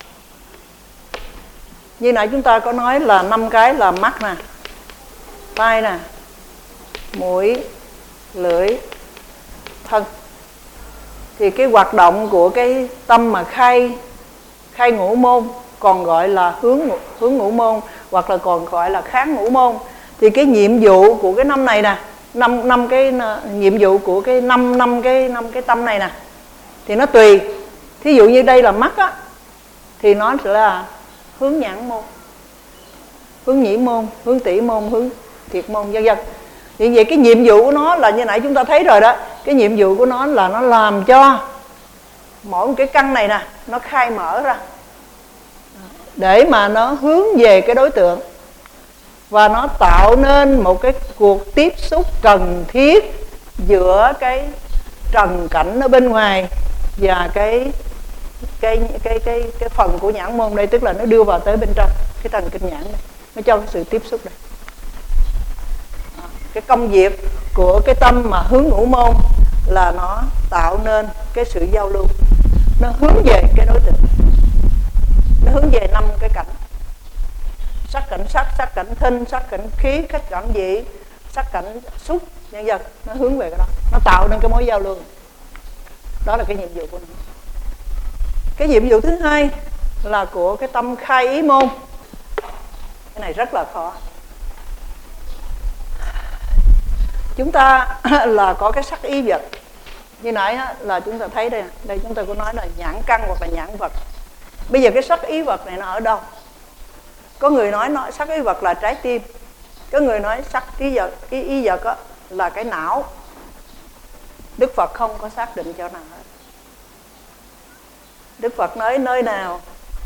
Như nãy chúng ta có nói là năm cái là mắt nè, tai nè, mũi, lưỡi, thân. Thì cái hoạt động của cái tâm mà khai khai ngũ môn còn gọi là hướng hướng ngũ môn, hoặc là còn gọi là kháng ngũ môn. Thì cái nhiệm vụ của cái năm này nè, năm năm cái nhiệm vụ của cái năm năm cái năm cái tâm này nè, thì nó tùy. Thí dụ như đây là mắt á, thì nó sẽ là hướng nhãn môn, hướng nhĩ môn, hướng tỷ môn, hướng thiệt môn, vân vân. Vì vậy cái nhiệm vụ của nó là như nãy chúng ta thấy rồi đó, cái nhiệm vụ của nó là nó làm cho mỗi một cái căn này nè nó khai mở ra, để mà nó hướng về cái đối tượng, và nó tạo nên một cái cuộc tiếp xúc cần thiết giữa cái trần cảnh ở bên ngoài và cái cái cái cái cái phần của nhãn môn đây, tức là nó đưa vào tới bên trong cái thần kinh nhãn này, nó cho cái sự tiếp xúc đây. Cái công việc của cái tâm mà hướng ngũ môn là nó tạo nên cái sự giao lưu, nó hướng về cái đối tượng, nó hướng về năm cái cảnh: sắc cảnh sắc, sắc cảnh thinh, sắc cảnh khí, sắc cảnh vị, sắc cảnh xúc, nhân dân. Nó hướng về cái đó, nó tạo nên cái mối giao lưu. Đó là cái nhiệm vụ của nó. Cái nhiệm vụ thứ hai là của cái tâm khai ý môn. Cái này rất là khó. Chúng ta là có cái sắc ý vật. Như nãy là chúng ta thấy đây, đây chúng ta có nói là nhãn căn hoặc là nhãn vật. Bây giờ cái sắc ý vật này nó ở đâu? Có người nói, nói sắc ý vật là trái tim, có người nói sắc ý vật, ý, ý vật đó là cái não. Đức Phật không có xác định chỗ nào hết. Đức Phật nói nơi nào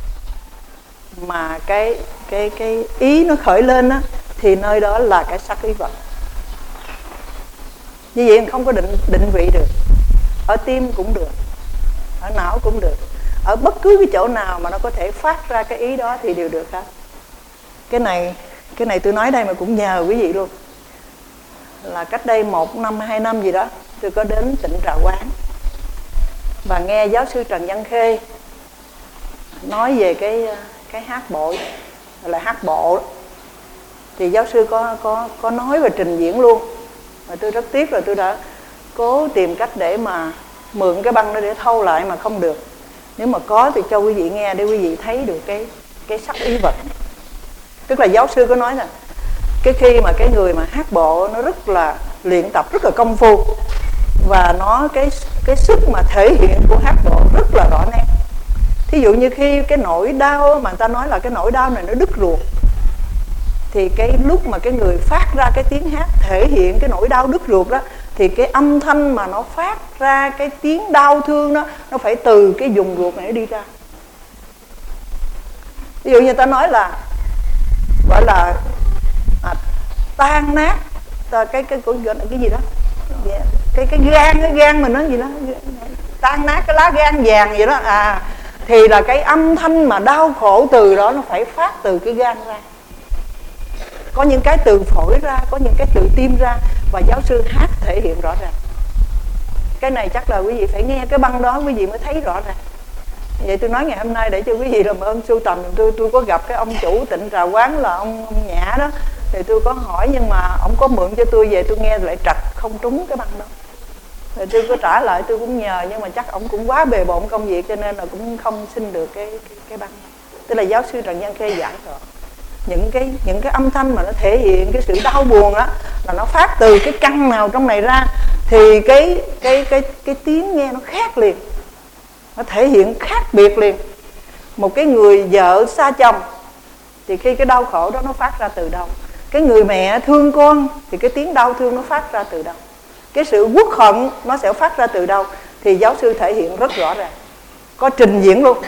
mà cái cái cái ý nó khởi lên á, thì nơi đó là cái sắc ý vật. Như vậy không có định định vị được. Ở tim cũng được, ở não cũng được, ở bất cứ cái chỗ nào mà nó có thể phát ra cái ý đó thì đều được hết. Cái này cái này tôi nói đây mà cũng nhờ quý vị luôn. Là cách đây một năm hai năm gì đó, tôi có đến Tịnh Trà Quán và nghe giáo sư Trần Văn Khê nói về cái cái hát bộ, là hát bộ, thì giáo sư có có có nói và trình diễn luôn. Và tôi rất tiếc là tôi đã cố tìm cách để mà mượn cái băng đó để thâu lại mà không được. Nếu mà có thì cho quý vị nghe để quý vị thấy được cái cái sắc ý vật. Tức là giáo sư có nói là cái khi mà cái người mà hát bộ nó rất là luyện tập, rất là công phu, và nó cái cái sức mà thể hiện của hát bộ rất là rõ nét. Thí dụ như khi cái nỗi đau mà người ta nói là cái nỗi đau này nó đứt ruột, thì cái lúc mà cái người phát ra cái tiếng hát thể hiện cái nỗi đau đứt ruột đó, thì cái âm thanh mà nó phát ra cái tiếng đau thương đó, nó phải từ cái vùng ruột này đi ra. Ví dụ như ta nói là gọi là à, tan nát cái cái cái cái gì đó, cái cái gan cái gan mình nói gì đó, tan nát cái lá gan vàng vậy đó, à thì là cái âm thanh mà đau khổ từ đó nó phải phát từ cái gan ra. Có những cái từ phổi ra, có những cái từ tim ra, và giáo sư hát thể hiện rõ ràng. Cái này chắc là quý vị phải nghe cái băng đó quý vị mới thấy rõ ràng. Vậy tôi nói ngày hôm nay để cho quý vị làm ơn sưu tầm. Tôi tôi có gặp cái ông chủ Tịnh Trà Quán là ông, ông Nhã đó, thì tôi có hỏi nhưng mà ông có mượn cho tôi về, tôi nghe lại trật không trúng cái băng đó. Rồi tôi có trả lại, tôi cũng nhờ, nhưng mà chắc ông cũng quá bề bộn công việc cho nên là cũng không xin được cái cái, cái băng. Tức là giáo sư Trần Văn Khê giảng rồi, những cái những cái âm thanh mà nó thể hiện cái sự đau buồn đó là nó phát từ cái căn nào trong này ra, thì cái cái cái cái tiếng nghe nó khác liền, nó thể hiện khác biệt liền. Một cái người vợ xa chồng thì khi cái đau khổ đó nó phát ra từ đâu? Cái người mẹ thương con thì cái tiếng đau thương nó phát ra từ đâu? Cái sự uất hận nó sẽ phát ra từ đâu? Thì giáo sư thể hiện rất rõ ràng, có trình diễn luôn.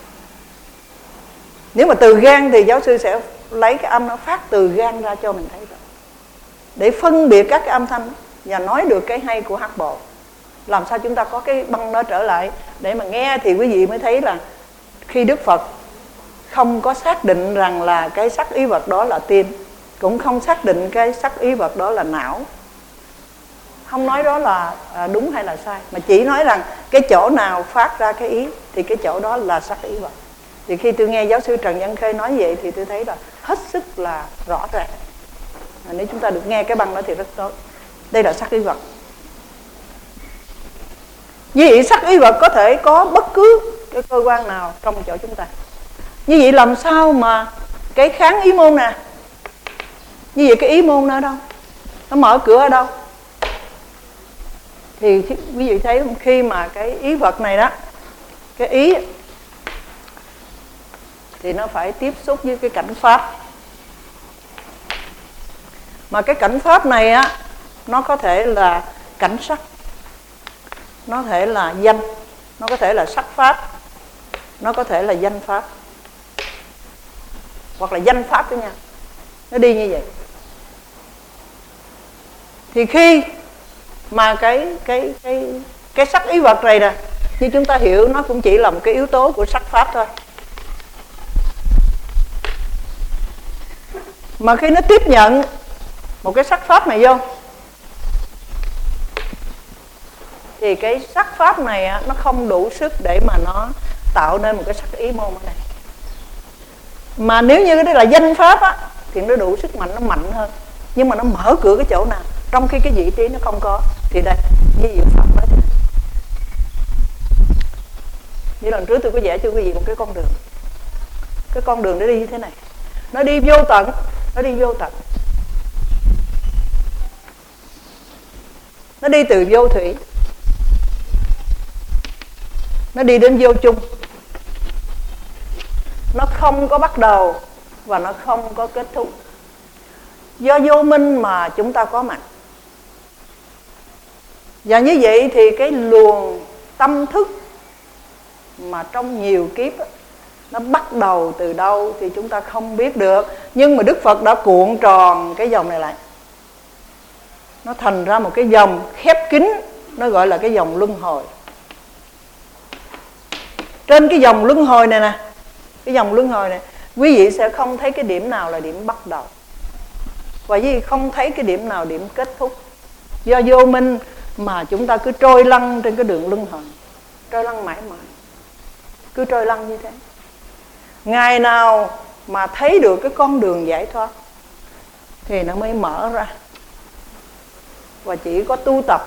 Nếu mà từ gan thì giáo sư sẽ lấy cái âm nó phát từ gan ra cho mình thấy rồi, để phân biệt các cái âm thanh và nói được cái hay của hát bộ. Làm sao chúng ta có cái băng nó trở lại để mà nghe, thì quý vị mới thấy là khi Đức Phật không có xác định rằng là cái sắc ý vật đó là tim, cũng không xác định cái sắc ý vật đó là não, không nói đó là đúng hay là sai, mà chỉ nói rằng cái chỗ nào phát ra cái ý thì cái chỗ đó là sắc ý vật. Thì khi tôi nghe giáo sư Trần Văn Khê nói vậy thì tôi thấy là hết sức là rõ ràng. Nếu chúng ta được nghe cái băng đó thì rất tốt. Đây là sắc ý vật. Như vậy sắc ý vật có thể có bất cứ cái cơ quan nào trong chỗ chúng ta. Như vậy làm sao mà cái kháng ý môn nè, như vậy cái ý môn nó ở đâu? Nó mở cửa ở đâu? Thì quý vị thấy khi mà cái ý vật này đó, cái ý thì nó phải tiếp xúc với cái cảnh pháp. Mà cái cảnh pháp này á, nó có thể là cảnh sắc, nó có thể là danh, nó có thể là sắc pháp, nó có thể là danh pháp, hoặc là danh pháp đó nha. Nó đi như vậy. Thì khi mà cái cái cái cái sắc ý vật này nè, như chúng ta hiểu, nó cũng chỉ là một cái yếu tố của sắc pháp thôi. Mà khi nó tiếp nhận một cái sắc pháp này vô, thì cái sắc pháp này á, nó không đủ sức để mà nó tạo nên một cái sắc ý môn ở đây. Mà nếu như cái đó là danh pháp á, thì nó đủ sức mạnh, nó mạnh hơn. Nhưng mà nó mở cửa cái chỗ nào, trong khi cái vị trí nó không có. Thì đây, như diệu Phật nói thế này. Như lần trước tôi có vẽ cho quý vị một cái con đường. Cái con đường nó đi như thế này, nó đi vô tận, nó đi vô tận. Nó đi từ vô thủy, nó đi đến vô chung. Nó không có bắt đầu và nó không có kết thúc. Do vô minh mà chúng ta có mặt. Và như vậy thì cái luồng tâm thức mà trong nhiều kiếp đó, nó bắt đầu từ đâu thì chúng ta không biết được. Nhưng mà Đức Phật đã cuộn tròn cái vòng này lại, nó thành ra một cái vòng khép kín, nó gọi là cái vòng luân hồi. Trên cái vòng luân hồi này nè, cái vòng luân hồi này, quý vị sẽ không thấy cái điểm nào là điểm bắt đầu, và quý vị không thấy cái điểm nào điểm kết thúc. Do vô minh mà chúng ta cứ trôi lăn trên cái đường luân hồi, trôi lăn mãi mãi, cứ trôi lăn như thế. Ngày nào mà thấy được cái con đường giải thoát thì nó mới mở ra. Và chỉ có tu tập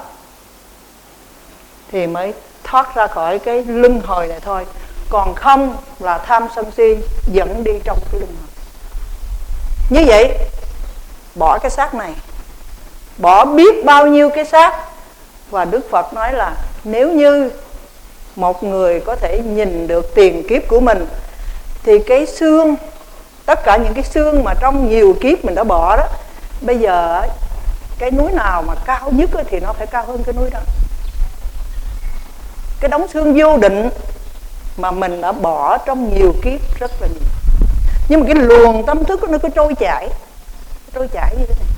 thì mới thoát ra khỏi cái luân hồi này thôi. Còn không là tham sân si dẫn đi trong cái luân hồi. Như vậy bỏ cái xác này, bỏ biết bao nhiêu cái xác. Và Đức Phật nói là nếu như một người có thể nhìn được tiền kiếp của mình thì cái xương, tất cả những cái xương mà trong nhiều kiếp mình đã bỏ đó, bây giờ cái núi nào mà cao nhất thì nó phải cao hơn cái núi đó. Cái đống xương vô định mà mình đã bỏ trong nhiều kiếp rất là nhiều. Nhưng mà cái luồng tâm thức nó cứ trôi chảy, trôi chảy như thế này.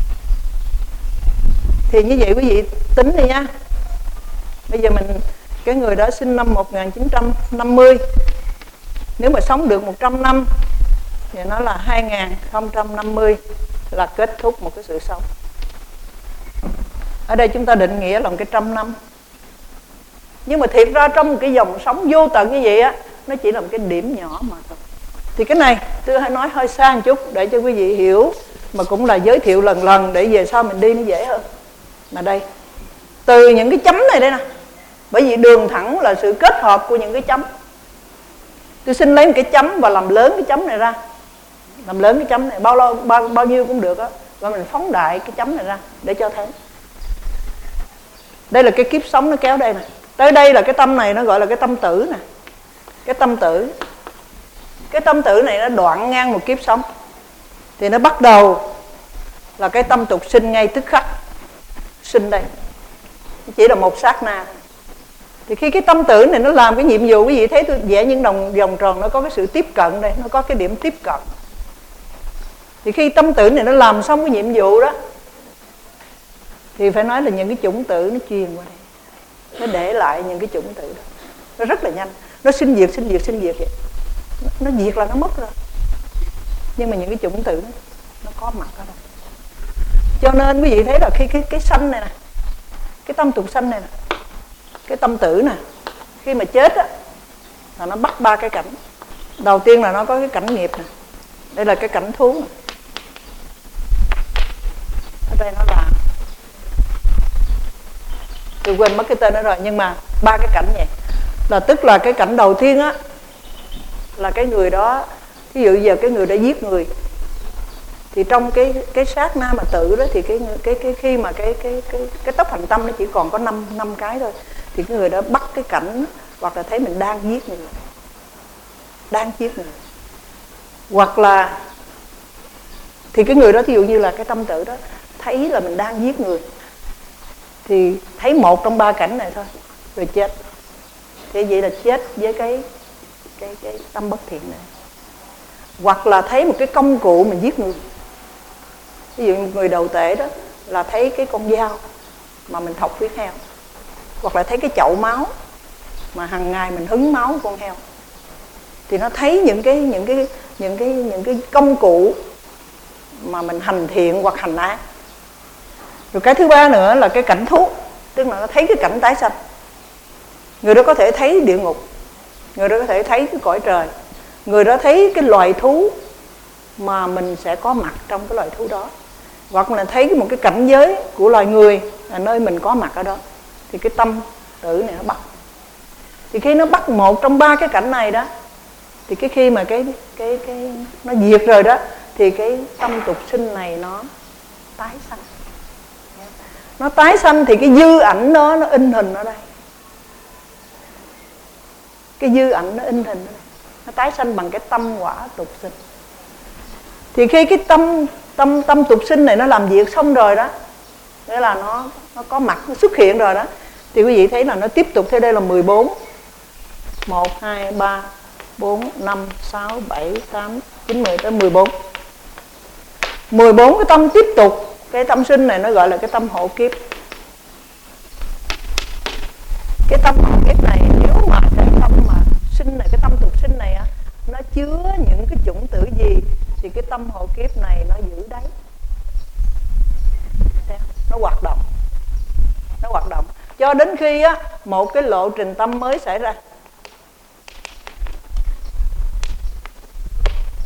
Thì như vậy quý vị tính đi nha. Bây giờ mình, cái người đó sinh năm một nghìn chín trăm năm mươi, nếu mà sống được một trăm năm thì nó là hai nghìn không trăm năm mươi là kết thúc một cái sự sống. Ở đây chúng ta định nghĩa là một cái trăm năm. Nhưng mà thiệt ra trong một cái dòng sống vô tận như vậy á, nó chỉ là một cái điểm nhỏ mà thôi. Thì cái này tôi hay nói hơi xa một chút để cho quý vị hiểu, mà cũng là giới thiệu lần lần để về sau mình đi nó dễ hơn. Mà đây, từ những cái chấm này đây nè, bởi vì đường thẳng là sự kết hợp của những cái chấm. Tôi xin lấy một cái chấm và làm lớn cái chấm này ra, làm lớn cái chấm này bao lâu bao, bao nhiêu cũng được á, và mình phóng đại cái chấm này ra để cho thấy. Đây là cái kiếp sống nó kéo đây nè. Tới đây là cái tâm này nó gọi là cái tâm tử nè. Cái tâm tử. Cái tâm tử này nó đoạn ngang một kiếp sống. Thì nó bắt đầu là cái tâm tục sinh ngay tức khắc. Sinh đây. Chỉ là một sát na. Thì khi cái tâm tử này nó làm cái nhiệm vụ, quý vị thấy tôi vẽ những đồng vòng tròn, nó có cái sự tiếp cận đây, nó có cái điểm tiếp cận. Thì khi tâm tử này nó làm xong cái nhiệm vụ đó thì phải nói là những cái chủng tử nó truyền qua đây, nó để lại những cái chủng tử đó. Nó rất là nhanh, nó sinh diệt sinh diệt sinh diệt vậy. Nó, nó diệt là nó mất rồi. Nhưng mà những cái chủng tử nó, nó có mặt ở đâu. Cho nên quý vị thấy là khi cái, cái sanh này nè, cái tâm tục sanh này nè, cái tâm tử nè, khi mà chết á là nó bắt ba cái cảnh. Đầu tiên là nó có cái cảnh nghiệp nè. Đây là cái cảnh thú nè. Ở đây nó là, tôi quên mất cái tên đó rồi, nhưng mà ba cái cảnh vậy. Là tức là cái cảnh đầu tiên á là cái người đó, ví dụ giờ cái người đã giết người, thì trong cái cái sát na mà tự đó thì cái cái cái khi mà cái cái cái cái tốc hành tâm nó chỉ còn có năm năm cái thôi, thì cái người đó bắt cái cảnh hoặc là thấy mình đang giết người, đang giết người, hoặc là thì cái người đó thí dụ như là cái tâm tự đó thấy là mình đang giết người thì thấy một trong ba cảnh này thôi rồi chết. Thế vậy là chết với cái cái cái tâm bất thiện này. Hoặc là thấy một cái công cụ mình giết người, ví dụ người đầu tể đó là thấy cái con dao mà mình thọc huyết heo, hoặc là thấy cái chậu máu mà hàng ngày mình hứng máu con heo, thì nó thấy những cái những cái những cái những cái công cụ mà mình hành thiện hoặc hành ác. Rồi cái thứ ba nữa là cái cảnh thú, tức là nó thấy cái cảnh tái sanh. Người đó có thể thấy địa ngục, người đó có thể thấy cái cõi trời, người đó thấy cái loài thú mà mình sẽ có mặt trong cái loài thú đó, hoặc là thấy một cái cảnh giới của loài người là nơi mình có mặt ở đó. Thì cái tâm tử này nó bắt. Thì khi nó bắt một trong ba cái cảnh này đó, thì cái khi mà cái cái cái nó diệt rồi đó, thì cái tâm tục sinh này nó tái sanh. Nó tái sanh thì cái dư ảnh đó nó in hình ở đây. Cái dư ảnh nó in hình ở đây. Nó tái sanh bằng cái tâm quả tục sinh. Thì khi cái tâm tâm tâm tục sinh này nó làm việc xong rồi đó, nghĩa là nó nó có mặt, nó xuất hiện rồi đó, thì quý vị thấy là nó tiếp tục theo đây là mười bốn. một, hai, ba, bốn, năm, sáu, bảy, tám, chín, mười tới mười bốn. mười bốn cái tâm tiếp tục. Cái tâm sinh này nó gọi là cái tâm hộ kiếp. Cái tâm hộ kiếp này, nếu mà cái tâm mà sinh này, cái tâm tục sinh này á, nó chứa những cái chủng tử gì thì cái tâm hộ kiếp này nó giữ đấy, nó hoạt động, nó hoạt động cho đến khi á một cái lộ trình tâm mới xảy ra.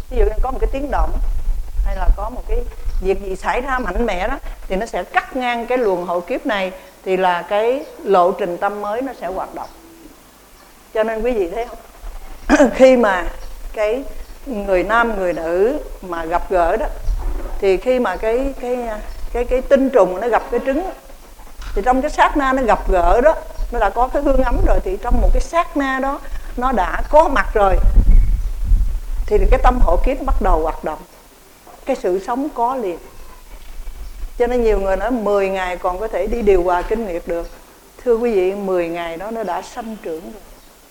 ví dụ như có một cái tiếng động hay là có một cái việc gì xảy ra mạnh mẽ đó, thì nó sẽ cắt ngang cái luồng hộ kiếp này, thì là cái lộ trình tâm mới nó sẽ hoạt động. Cho nên quý vị thấy không, khi mà cái người nam người nữ mà gặp gỡ đó, thì khi mà cái cái cái cái tinh trùng nó gặp cái trứng đó, thì trong cái sát na nó gặp gỡ đó, nó đã có cái hương ấm rồi, thì trong một cái sát na đó nó đã có mặt rồi, thì cái tâm hộ kiếp bắt đầu hoạt động, cái sự sống có liền. Cho nên nhiều người nói mười ngày còn có thể đi điều hòa kinh nghiệp được. Thưa quý vị, mười ngày đó nó đã sanh trưởng rồi.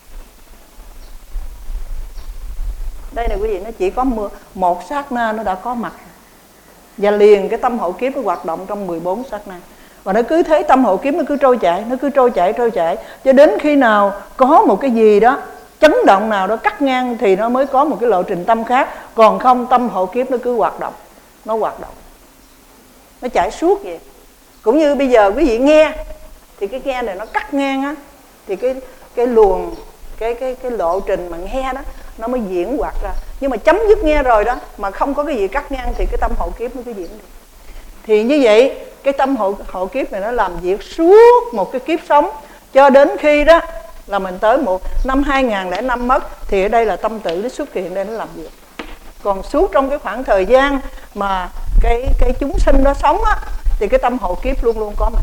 Đây này quý vị, nó chỉ có một sát na nó đã có mặt, và liền cái tâm hộ kiếp nó hoạt động trong mười bốn sát na. Và nó cứ thế, tâm hộ kiếp nó cứ trôi chảy, nó cứ trôi chảy, trôi chảy, cho đến khi nào có một cái gì đó, chấn động nào đó cắt ngang, thì nó mới có một cái lộ trình tâm khác. Còn không, tâm hộ kiếp nó cứ hoạt động, nó hoạt động, nó chảy suốt vậy. Cũng như bây giờ quý vị nghe, thì cái nghe này nó cắt ngang á, thì cái cái luồng, cái cái cái lộ trình mà nghe đó nó mới diễn hoạt ra. Nhưng mà chấm dứt nghe rồi đó, mà không có cái gì cắt ngang, thì cái tâm hộ kiếp nó cứ diễn đi. Thì như vậy, cái tâm hộ, hộ kiếp này nó làm việc suốt một cái kiếp sống, cho đến khi đó là mình tới một năm hai nghìn lẻ năm mất, thì ở đây là tâm tử nó xuất hiện đây, nó làm việc. Còn suốt trong cái khoảng thời gian mà cái cái chúng sinh đó sống á, thì cái tâm hộ kiếp luôn luôn có mặt.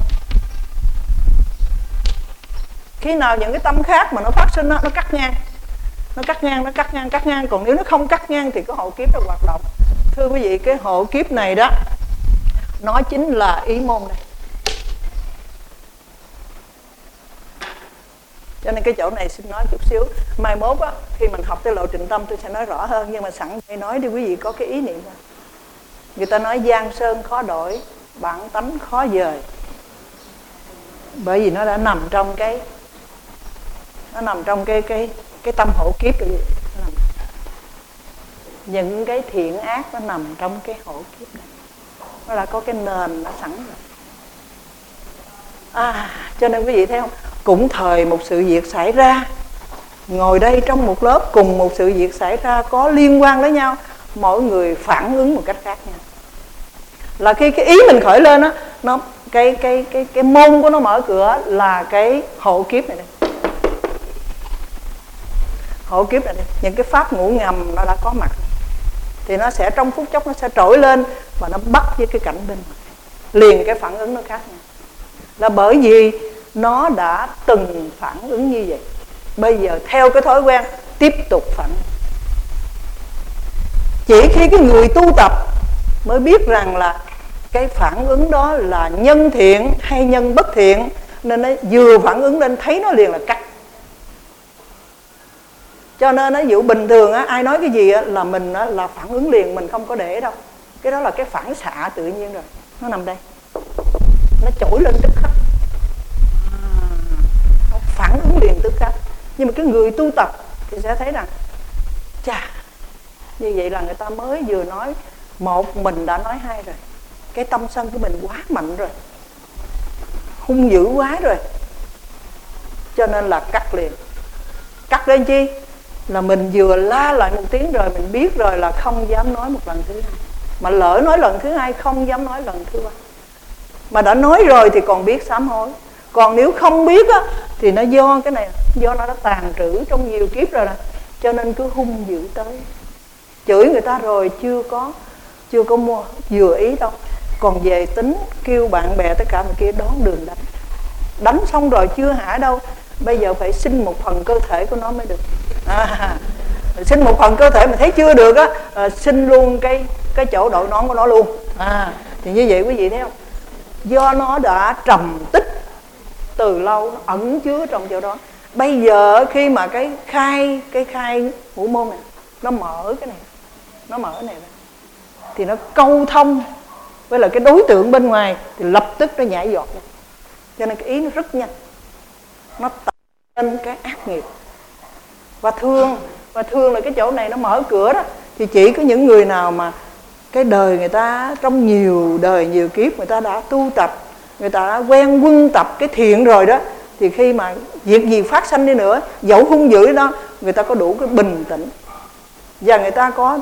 Khi nào những cái tâm khác mà nó phát sinh đó, nó cắt ngang, nó cắt ngang, nó cắt ngang, cắt ngang. Còn nếu nó không cắt ngang thì cái hộ kiếp nó hoạt động. Thưa quý vị, cái hộ kiếp này đó, nó chính là ý môn đây. Cho nên cái chỗ này xin nói chút xíu. Mai mốt á, khi mình học cái lộ trình tâm tôi sẽ nói rõ hơn. Nhưng mà sẵn đây nói đi quý vị có cái ý niệm thôi. Người ta nói giang sơn khó đổi, bản tánh khó dời. Bởi vì nó đã nằm trong cái Nó nằm trong cái cái cái tâm hộ kiếp rồi. Những cái thiện ác nó nằm trong cái hộ kiếp này. Nó là có cái nền nó sẵn rồi. À, cho nên quý vị thấy không, cũng thời một sự việc xảy ra, ngồi đây trong một lớp cùng một sự việc xảy ra có liên quan với nhau, mỗi người phản ứng một cách khác nhau. Là khi cái ý mình khởi lên á, nó cái cái cái cái môn của nó mở cửa là cái hộ kiếp này đây. Hộ kiếp này đây, những cái pháp ngủ ngầm nó đã có mặt, thì nó sẽ trong phút chốc nó sẽ trỗi lên và nó bắt với cái cảnh bên ngoài. Liền cái phản ứng nó khác nhau. Là bởi vì nó đã từng phản ứng như vậy, bây giờ theo cái thói quen tiếp tục phản ứng. Chỉ khi cái người tu tập mới biết rằng là cái phản ứng đó là nhân thiện hay nhân bất thiện, nên nó vừa phản ứng lên thấy nó liền là cắt. Cho nên nó dụ bình thường á, ai nói cái gì á, là mình á, là phản ứng liền, mình không có để đâu. Cái đó là cái phản xạ tự nhiên rồi, nó nằm đây, nó trỗi lên tức khắc, nó phản ứng liền tức khắc. Nhưng mà cái người tu tập thì sẽ thấy rằng chà, như vậy là người ta mới vừa nói một, mình đã nói hai rồi. Cái tâm sân của mình quá mạnh rồi, hung dữ quá rồi, cho nên là cắt liền. Cắt lên chi? Là mình vừa la lại một tiếng rồi, mình biết rồi là không dám nói một lần thứ hai. Mà lỡ nói lần thứ hai không dám nói lần thứ ba. Mà đã nói rồi thì còn biết sám hối. Còn nếu không biết á, thì nó do cái này, do nó đã tàn trữ trong nhiều kiếp rồi nè, cho nên cứ hung dữ tới. Chửi người ta rồi chưa có Chưa có mua vừa ý đâu, còn về tính kêu bạn bè tất cả mọi kia đón đường đánh. Đánh xong rồi chưa hả đâu, bây giờ phải xin một phần cơ thể của nó mới được. À, xin một phần cơ thể mà thấy chưa được á, à, xin luôn cái cái chỗ đội nón của nó luôn. À, thì như vậy quý vị thấy không, do nó đã trầm tích từ lâu, nó ẩn chứa trong chỗ đó. Bây giờ khi mà cái khai cái khai ngũ môn này nó mở cái này, nó mở này ra, thì nó câu thông với là cái đối tượng bên ngoài, thì lập tức nó nhảy giọt lên. Cho nên cái ý nó rất nhanh, nó tạo nên cái ác nghiệp. Và thường Và thường là cái chỗ này nó mở cửa đó, thì chỉ có những người nào mà cái đời người ta trong nhiều đời nhiều kiếp người ta đã tu tập, người ta đã quen quân tập cái thiện rồi đó, thì khi mà việc gì phát sinh đi nữa, dẫu hung dữ đó, người ta có đủ cái bình tĩnh, và người ta có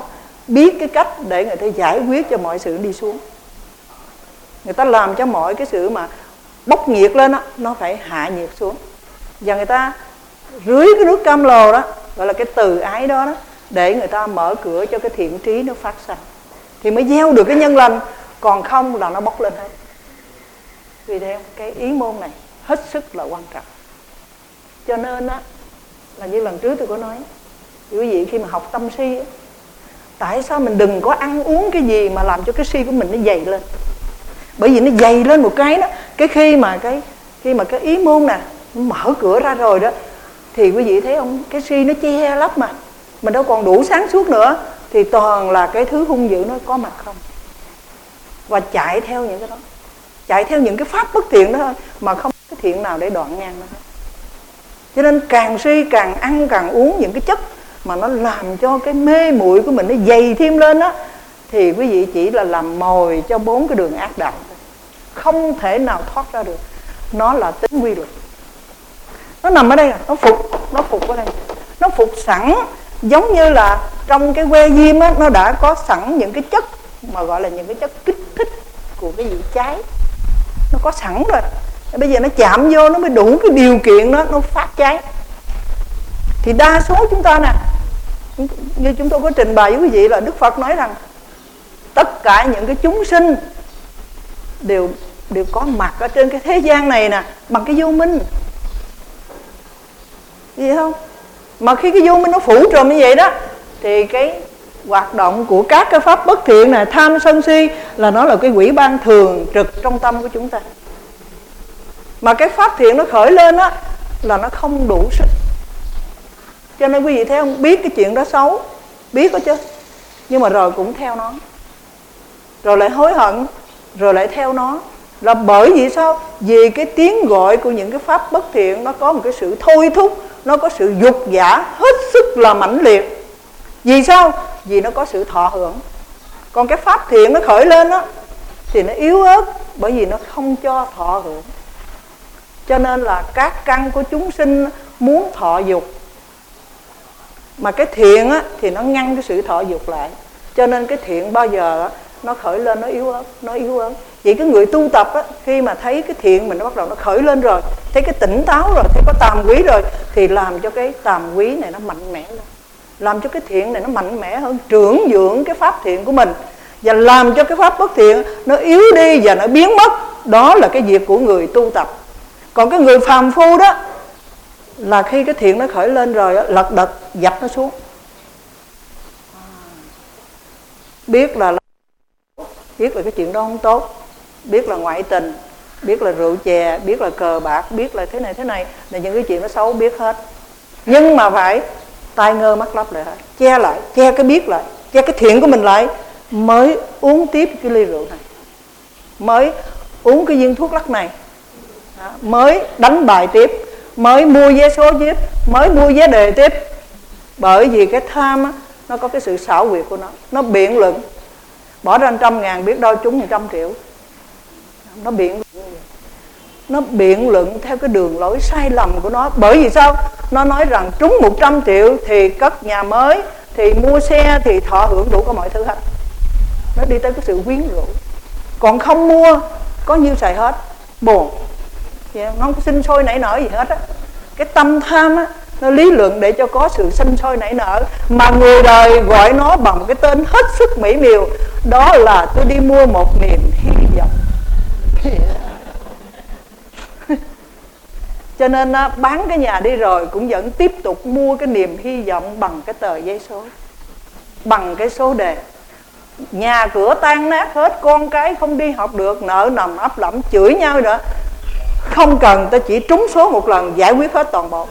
biết cái cách để người ta giải quyết cho mọi sự đi xuống. Người ta làm cho mọi cái sự mà bốc nhiệt lên đó, nó phải hạ nhiệt xuống. Và người ta rưới cái nước cam lồ đó, gọi là cái từ ái đó, đó để người ta mở cửa cho cái thiện trí nó phát sinh, thì mới gieo được cái nhân lành. Còn không là nó bốc lên hết. Vì thế cái ý môn này hết sức là quan trọng. Cho nên á, là như lần trước tôi có nói, quý vị khi mà học tâm si á, tại sao mình đừng có ăn uống cái gì mà làm cho cái si của mình nó dày lên. Bởi vì nó dày lên một cái đó, cái khi mà cái khi mà cái ý môn nè mở cửa ra rồi đó, thì quý vị thấy không, cái si nó che lấp mà mình đâu còn đủ sáng suốt nữa, thì toàn là cái thứ hung dữ nó có mặt không, và chạy theo những cái đó, chạy theo những cái pháp bất thiện đó thôi, mà không có cái thiện nào để đoạn ngang nó hết. Cho nên càng si càng ăn càng uống những cái chất mà nó làm cho cái mê muội của mình nó dày thêm lên đó, thì quý vị chỉ là làm mồi cho bốn cái đường ác đạo, không thể nào thoát ra được. Nó là tính quy luật, nó nằm ở đây, nó phục, nó phục ở đây, nó phục sẵn. Giống như là trong cái que diêm á, nó đã có sẵn những cái chất mà gọi là những cái chất kích thích của cái vị cháy, nó có sẵn rồi. Bây giờ nó chạm vô nó mới đủ cái điều kiện đó, nó phát cháy. Thì đa số chúng ta nè, như chúng tôi có trình bày với quý vị là Đức Phật nói rằng tất cả những cái chúng sinh đều đều có mặt ở trên cái thế gian này nè bằng cái vô minh, gì không? Mà khi cái vô minh nó phủ trùm như vậy đó, thì cái hoạt động của các cái pháp bất thiện này, tham sân si, là nó là cái quỷ ban thường trực trong tâm của chúng ta. Mà cái pháp thiện nó khởi lên á, là nó không đủ sức. Cho nên quý vị thấy không, biết cái chuyện đó xấu, biết đó chứ, nhưng mà rồi cũng theo nó, rồi lại hối hận, rồi lại theo nó. Là bởi vì sao? Vì cái tiếng gọi của những cái pháp bất thiện nó có một cái sự thôi thúc, nó có sự dục dã hết sức là mãnh liệt. Vì sao? Vì nó có sự thọ hưởng. Còn cái pháp thiện nó khởi lên đó, thì nó yếu ớt, bởi vì nó không cho thọ hưởng. Cho nên là các căn của chúng sinh muốn thọ dục, mà cái thiện á, thì nó ngăn cái sự thọ dục lại. Cho nên cái thiện bao giờ á, nó khởi lên nó yếu ớt, nó yếu ớt. Vậy cái người tu tập á, khi mà thấy cái thiện mình nó bắt đầu nó khởi lên rồi, thấy cái tỉnh táo rồi, thấy có tàm quý rồi, thì làm cho cái tàm quý này nó mạnh mẽ lên, làm cho cái thiện này nó mạnh mẽ hơn, trưởng dưỡng cái pháp thiện của mình, và làm cho cái pháp bất thiện nó yếu đi và nó biến mất. Đó là cái việc của người tu tập. Còn cái người phàm phu đó, là khi cái thiện nó khởi lên rồi, lật đật dập nó xuống. Biết là biết là cái chuyện đó không tốt, biết là ngoại tình, biết là rượu chè, biết là cờ bạc, biết là thế này thế này, là những cái chuyện nó xấu biết hết. Nhưng mà phải tai ngơ mắt lấp lại hết, che lại, che cái biết lại, che cái thiện của mình lại, mới uống tiếp cái ly rượu này, mới uống cái viên thuốc lắc này, mới đánh bài tiếp, mới mua vé số tiếp, mới mua vé đề tiếp. Bởi vì cái tham á, nó có cái sự xảo quyệt của nó, nó biện luận, bỏ ra trăm ngàn biết đâu trúng một trăm triệu. Nó biện luận, nó biện luận theo cái đường lối sai lầm của nó. Bởi vì sao? Nó nói rằng trúng một trăm triệu thì cất nhà mới, thì mua xe, thì thọ hưởng đủ có mọi thứ hết. Nó đi tới cái sự quyến rũ. Còn không mua, có nhiêu xài hết, buồn, nó không có sinh sôi nảy nở gì hết á. Cái tâm tham á, nó lý luận để cho có sự sinh sôi nảy nở, mà người đời gọi nó bằng một cái tên hết sức mỹ miều, đó là tôi đi mua một niềm hy vọng. Cho nên bán cái nhà đi rồi cũng vẫn tiếp tục mua cái niềm hy vọng bằng cái tờ giấy số, bằng cái số đề. Nhà cửa tan nát hết, con cái không đi học được, nợ nần ấp lẫm, chửi nhau nữa. Không cần, ta chỉ trúng số một lần giải quyết hết toàn bộ.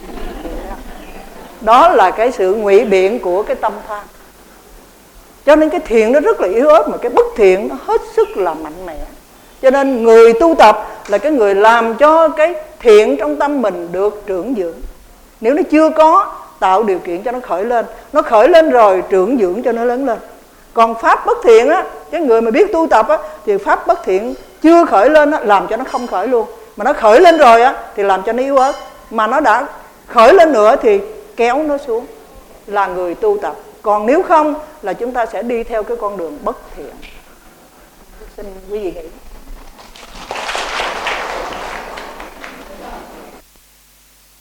Đó là cái sự ngụy biện của cái tâm tham. Cho nên cái thiện nó rất là yếu ớt, mà cái bất thiện nó hết sức là mạnh mẽ. Cho nên người tu tập là cái người làm cho cái thiện trong tâm mình được trưởng dưỡng. Nếu nó chưa có, tạo điều kiện cho nó khởi lên. Nó khởi lên rồi trưởng dưỡng cho nó lớn lên. Còn pháp bất thiện á, cái người mà biết tu tập á, thì pháp bất thiện chưa khởi lên á, làm cho nó không khởi luôn. Mà nó khởi lên rồi á, thì làm cho nó yếu ớt. Mà nó đã khởi lên nữa thì kéo nó xuống. Là người tu tập. Còn nếu không là chúng ta sẽ đi theo cái con đường bất thiện. Xin quý vị nghĩ.